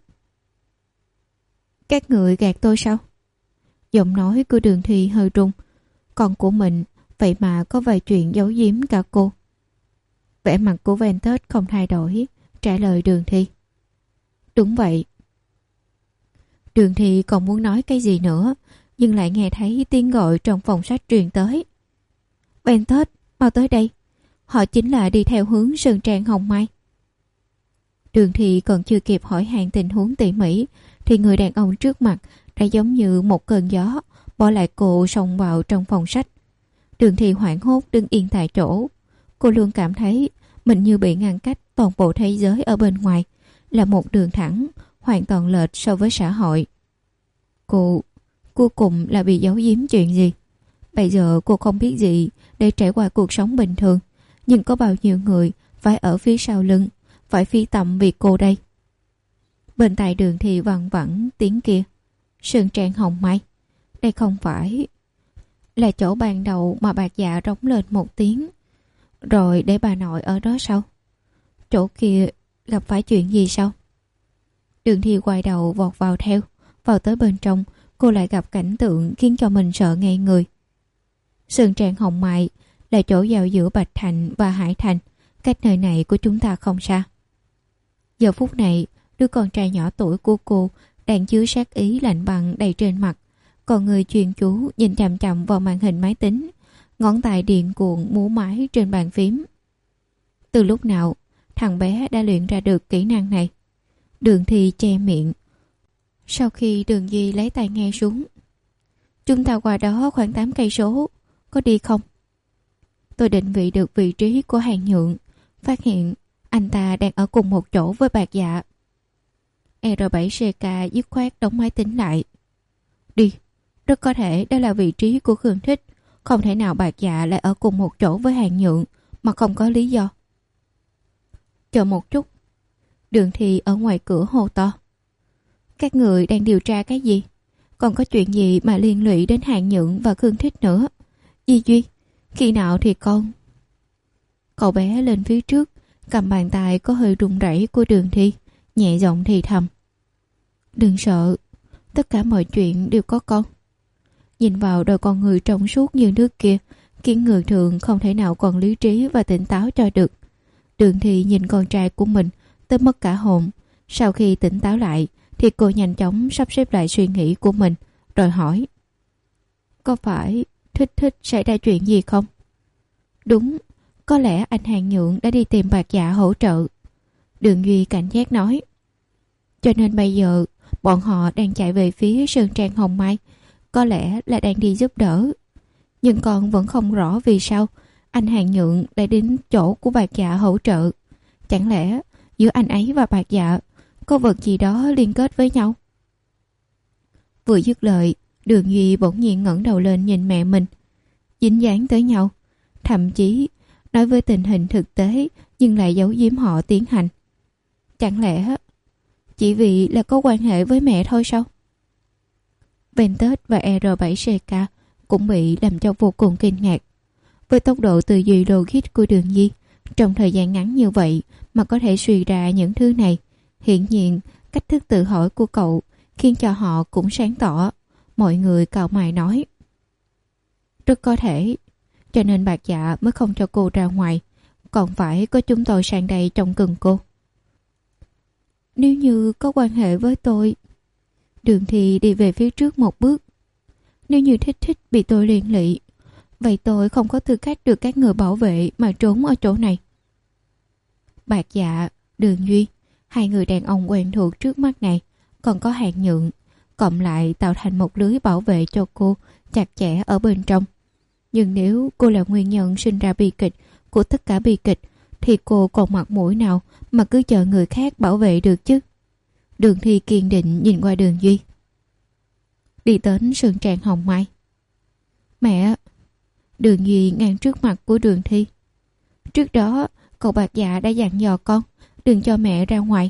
Các người gạt tôi sao? Giọng nói của Đường Thi hơi run. Con của mình vậy mà có vài chuyện giấu giếm cả cô. Vẻ mặt của Ventus không thay đổi, trả lời Đường Thi: Đúng vậy. Đường Thi còn muốn nói cái gì nữa, nhưng lại nghe thấy tiếng gọi trong phòng sách truyền tới. Ventus, mau tới đây. Họ chính là đi theo hướng Sơn Trang Hồng Mai. Đường Thi còn chưa kịp hỏi han tình huống tỉ mỉ, thì người đàn ông trước mặt đã giống như một cơn gió bỏ lại cô xông vào trong phòng sách. Đường Thi hoảng hốt đứng yên tại chỗ. Cô luôn cảm thấy mình như bị ngăn cách toàn bộ thế giới ở bên ngoài, là một đường thẳng hoàn toàn lệch so với xã hội. Cô cuối cùng là bị giấu giếm chuyện gì? Bây giờ cô không biết gì để trải qua cuộc sống bình thường, nhưng có bao nhiêu người phải ở phía sau lưng, phải phi tầm vì cô đây. Bên tai Đường Thi văng vẳng tiếng kia: Sơn Trang Hồng Mai. Đây không phải... Là chỗ ban đầu mà bạc dạ rống lên một tiếng. Rồi để bà nội ở đó sao? Chỗ kia gặp phải chuyện gì sao? Đường Thi quay đầu vọt vào theo. Vào tới bên trong, cô lại gặp cảnh tượng khiến cho mình sợ ngây người. Sơn Trang Hồng Mại là chỗ giao giữa Bạch Thành và Hải Thành, cách nơi này của chúng ta không xa. Giờ phút này, đứa con trai nhỏ tuổi của cô đang chứa sát ý lạnh băng đầy trên mặt, còn người chuyên chú nhìn chằm chằm vào màn hình máy tính, ngón tay điên cuồng múa máy trên bàn phím. Từ lúc nào thằng bé đã luyện ra được kỹ năng này? Đường Thi che miệng. Sau khi Đường Duy lấy tai nghe xuống, chúng ta qua đó khoảng tám cây số, có đi không? Tôi định vị được vị trí của Hàng Nhượng, phát hiện anh ta đang ở cùng một chỗ với Bạc Dạ. R bảy C K dứt khoát đóng máy tính lại. Đi, rất có thể đó là vị trí của Khương Thích, không thể nào Bạc Dạ lại ở cùng một chỗ với Hàng Nhượng mà không có lý do. Chờ một chút. Đường Thi ở ngoài cửa hô to. Các người đang điều tra cái gì? Còn có chuyện gì mà liên lụy đến Hàng Nhượng và Khương Thích nữa? Di Duy, khi nào thì con... Cậu bé lên phía trước, cầm bàn tay có hơi run rẩy của Đường Thi, nhẹ giọng thì thầm. Đừng sợ, tất cả mọi chuyện đều có con. Nhìn vào đôi con người trong suốt như nước kia, khiến người thường không thể nào còn lý trí và tỉnh táo cho được. Đường Thi nhìn con trai của mình tới mất cả hồn. Sau khi tỉnh táo lại thì cô nhanh chóng sắp xếp lại suy nghĩ của mình, rồi hỏi. Có phải Thích Thích xảy ra chuyện gì không? Đúng, có lẽ anh Hàng Nhượng đã đi tìm Bạc Dạ hỗ trợ. Đường Duy cảnh giác nói. Cho nên bây giờ bọn họ đang chạy về phía Sơn Trang Hồng Mai, có lẽ là đang đi giúp đỡ. Nhưng con vẫn không rõ vì sao anh Hàng Nhượng đã đến chỗ của Bạc Dạ hỗ trợ. Chẳng lẽ giữa anh ấy và Bạc Dạ có vật gì đó liên kết với nhau? Vừa dứt lời, Đường Duy bỗng nhiên ngẩng đầu lên nhìn mẹ mình. Dính dáng tới nhau, thậm chí nói với tình hình thực tế nhưng lại giấu giếm họ tiến hành. Chẳng lẽ chỉ vì là có quan hệ với mẹ thôi sao? Ventus và R bảy C K cũng bị làm cho vô cùng kinh ngạc. Với tốc độ tư duy logic của Đường Di, trong thời gian ngắn như vậy mà có thể suy ra những thứ này, hiển nhiên cách thức tự hỏi của cậu khiến cho họ cũng sáng tỏ. Mọi người cau mày nói. Rất có thể, cho nên Bạc Dạ mới không cho cô ra ngoài, còn phải có chúng tôi sang đây trông cần cô. Nếu như có quan hệ với tôi... Đường Thi đi về phía trước một bước. Nếu như Thích Thích bị tôi liên lụy, vậy tôi không có tư cách được các người bảo vệ mà trốn ở chỗ này. Bạc Dạ, Đường Duy, hai người đàn ông quen thuộc trước mắt này, còn có Hàng Nhượng, cộng lại tạo thành một lưới bảo vệ cho cô chặt chẽ ở bên trong. Nhưng nếu cô là nguyên nhân sinh ra bi kịch của tất cả bi kịch, thì cô còn mặt mũi nào mà cứ chờ người khác bảo vệ được chứ? Đường Thi kiên định nhìn qua Đường Duy. Đi đến Sơn Trang Hồng Mai. Mẹ! Đường Duy ngang trước mặt của Đường Thi. Trước đó, cậu Bạc Dạ đã dặn dò con đừng cho mẹ ra ngoài.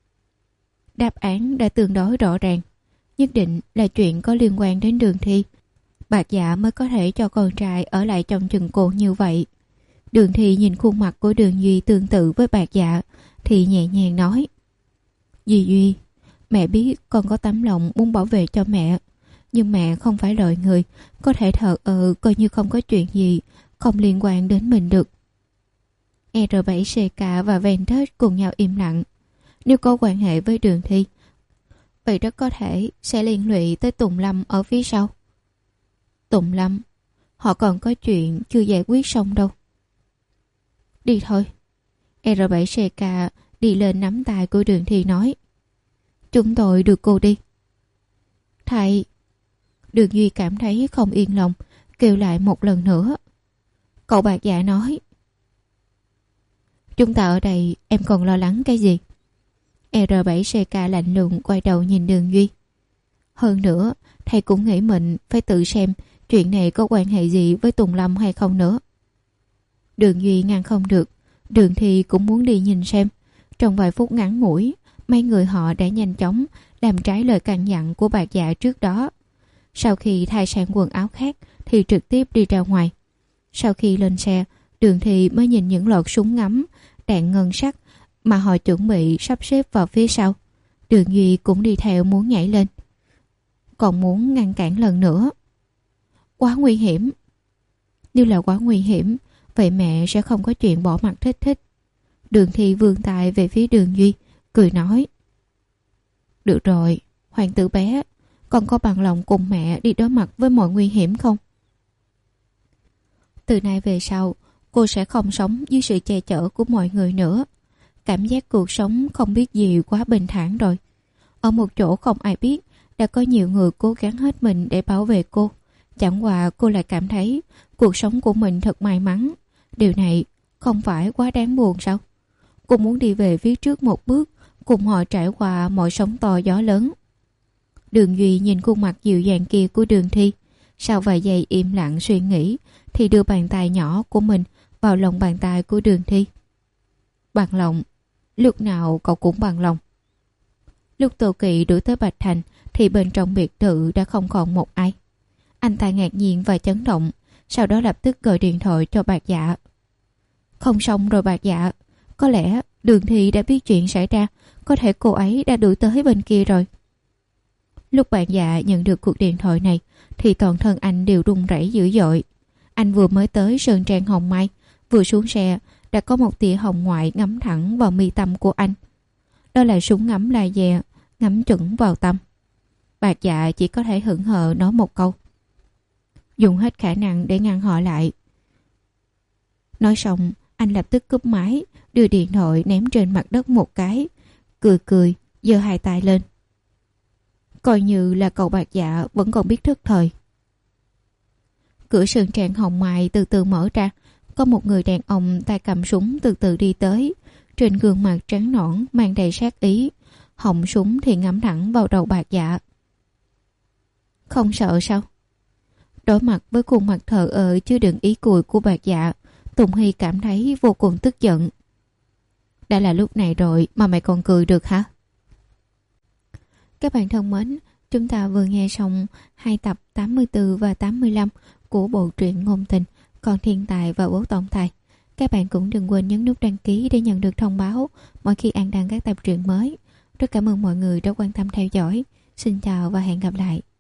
Đáp án đã tương đối rõ ràng. Nhất định là chuyện có liên quan đến Đường Thi. Bạc Dạ mới có thể cho con trai ở lại trong chừng cô như vậy. Đường Thi nhìn khuôn mặt của Đường Duy tương tự với Bạc Dạ thì nhẹ nhàng nói. Duy Duy, mẹ biết con có tấm lòng muốn bảo vệ cho mẹ, nhưng mẹ không phải loại người có thể thờ ơ coi như không có chuyện gì không liên quan đến mình được. R bảy C K và Ventus cùng nhau im lặng. Nếu có quan hệ với Đường Thi, vậy rất có thể sẽ liên lụy tới Tùng Lâm ở phía sau. Tùng Lâm, họ còn có chuyện chưa giải quyết xong đâu. Đi thôi. R bảy C K đi lên nắm tay của Đường Thi nói. Chúng tôi đưa cô đi. Thầy! Đường Duy cảm thấy không yên lòng, kêu lại một lần nữa. Cậu Bạc Dạ nói. Chúng ta ở đây, em còn lo lắng cái gì? R bảy C K lạnh lùng quay đầu nhìn Đường Duy. Hơn nữa, thầy cũng nghĩ mình phải tự xem chuyện này có quan hệ gì với Tùng Lâm hay không nữa. Đường Duy ngăn không được, Đường Thi cũng muốn đi nhìn xem. Trong vài phút ngắn ngủi, mấy người họ đã nhanh chóng làm trái lời căn dặn của Bạc Dạ trước đó. Sau khi thay sang quần áo khác thì trực tiếp đi ra ngoài. Sau khi lên xe, Đường Thi mới nhìn những lọt súng ngắm, đạn ngân sắc mà họ chuẩn bị sắp xếp vào phía sau. Đường Duy cũng đi theo muốn nhảy lên, còn muốn ngăn cản lần nữa. Quá nguy hiểm. Nếu là quá nguy hiểm, vậy mẹ sẽ không có chuyện bỏ mặt Thích Thích. Đường Thi vươn tay về phía Đường Duy, cười nói: Được rồi, hoàng tử bé, con có bằng lòng cùng mẹ đi đối mặt với mọi nguy hiểm không? Từ nay về sau, cô sẽ không sống dưới sự che chở của mọi người nữa. Cảm giác cuộc sống không biết gì quá bình thản rồi. Ở một chỗ không ai biết, đã có nhiều người cố gắng hết mình để bảo vệ cô. Chẳng qua cô lại cảm thấy cuộc sống của mình thật may mắn. Điều này không phải quá đáng buồn sao? Cô muốn đi về phía trước một bước, cùng họ trải qua mọi sóng to gió lớn. Đường Duy nhìn khuôn mặt dịu dàng kia của Đường Thi, sau vài giây im lặng suy nghĩ thì đưa bàn tay nhỏ của mình vào lòng bàn tay của Đường Thi. Bằng lòng? Lúc nào cậu cũng bằng lòng. Lúc Tô Kỵ đuổi tới Bạch Thành thì bên trong biệt thự đã không còn một ai. Anh ta ngạc nhiên và chấn động, sau đó lập tức gọi điện thoại cho Bạc Dạ. Không xong rồi Bạc Dạ, có lẽ Đường Thi đã biết chuyện xảy ra, có thể cô ấy đã đuổi tới bên kia rồi. Lúc Bạc Dạ nhận được cuộc điện thoại này thì toàn thân anh đều run rẩy dữ dội. Anh vừa mới tới Sơn Trang Hồng Mai, vừa xuống xe đã có một tia hồng ngoại ngắm thẳng vào mi tâm của anh. Đó là súng ngắm laser ngắm chuẩn vào tâm. Bạc Dạ chỉ có thể hững hờ nói một câu, dùng hết khả năng để ngăn họ lại. Nói xong, anh lập tức cúp máy, đưa điện thoại ném trên mặt đất một cái, cười cười, giơ hai tay lên. Coi như là cậu Bạc Dạ vẫn còn biết thức thời. Cửa Sơn Trang Hồng Mai từ từ mở ra, có một người đàn ông tay cầm súng từ từ đi tới, trên gương mặt trắng nõn mang đầy sát ý, họng súng thì ngắm thẳng vào đầu Bạc Dạ. Không sợ sao? Đối mặt với khuôn mặt thờ ơ chứa đựng ý cười của Bạc Dạ, Tùng Hy cảm thấy vô cùng tức giận. Đã là lúc này rồi mà mày còn cười được hả? Các bạn thân mến, chúng ta vừa nghe xong hai tập tám mươi tư và tám mươi lăm của bộ truyện ngôn tình Con Thiên Tài và Bố Tổng Tài. Các bạn cũng đừng quên nhấn nút đăng ký để nhận được thông báo mỗi khi An đăng các tập truyện mới. Rất cảm ơn mọi người đã quan tâm theo dõi. Xin chào và hẹn gặp lại.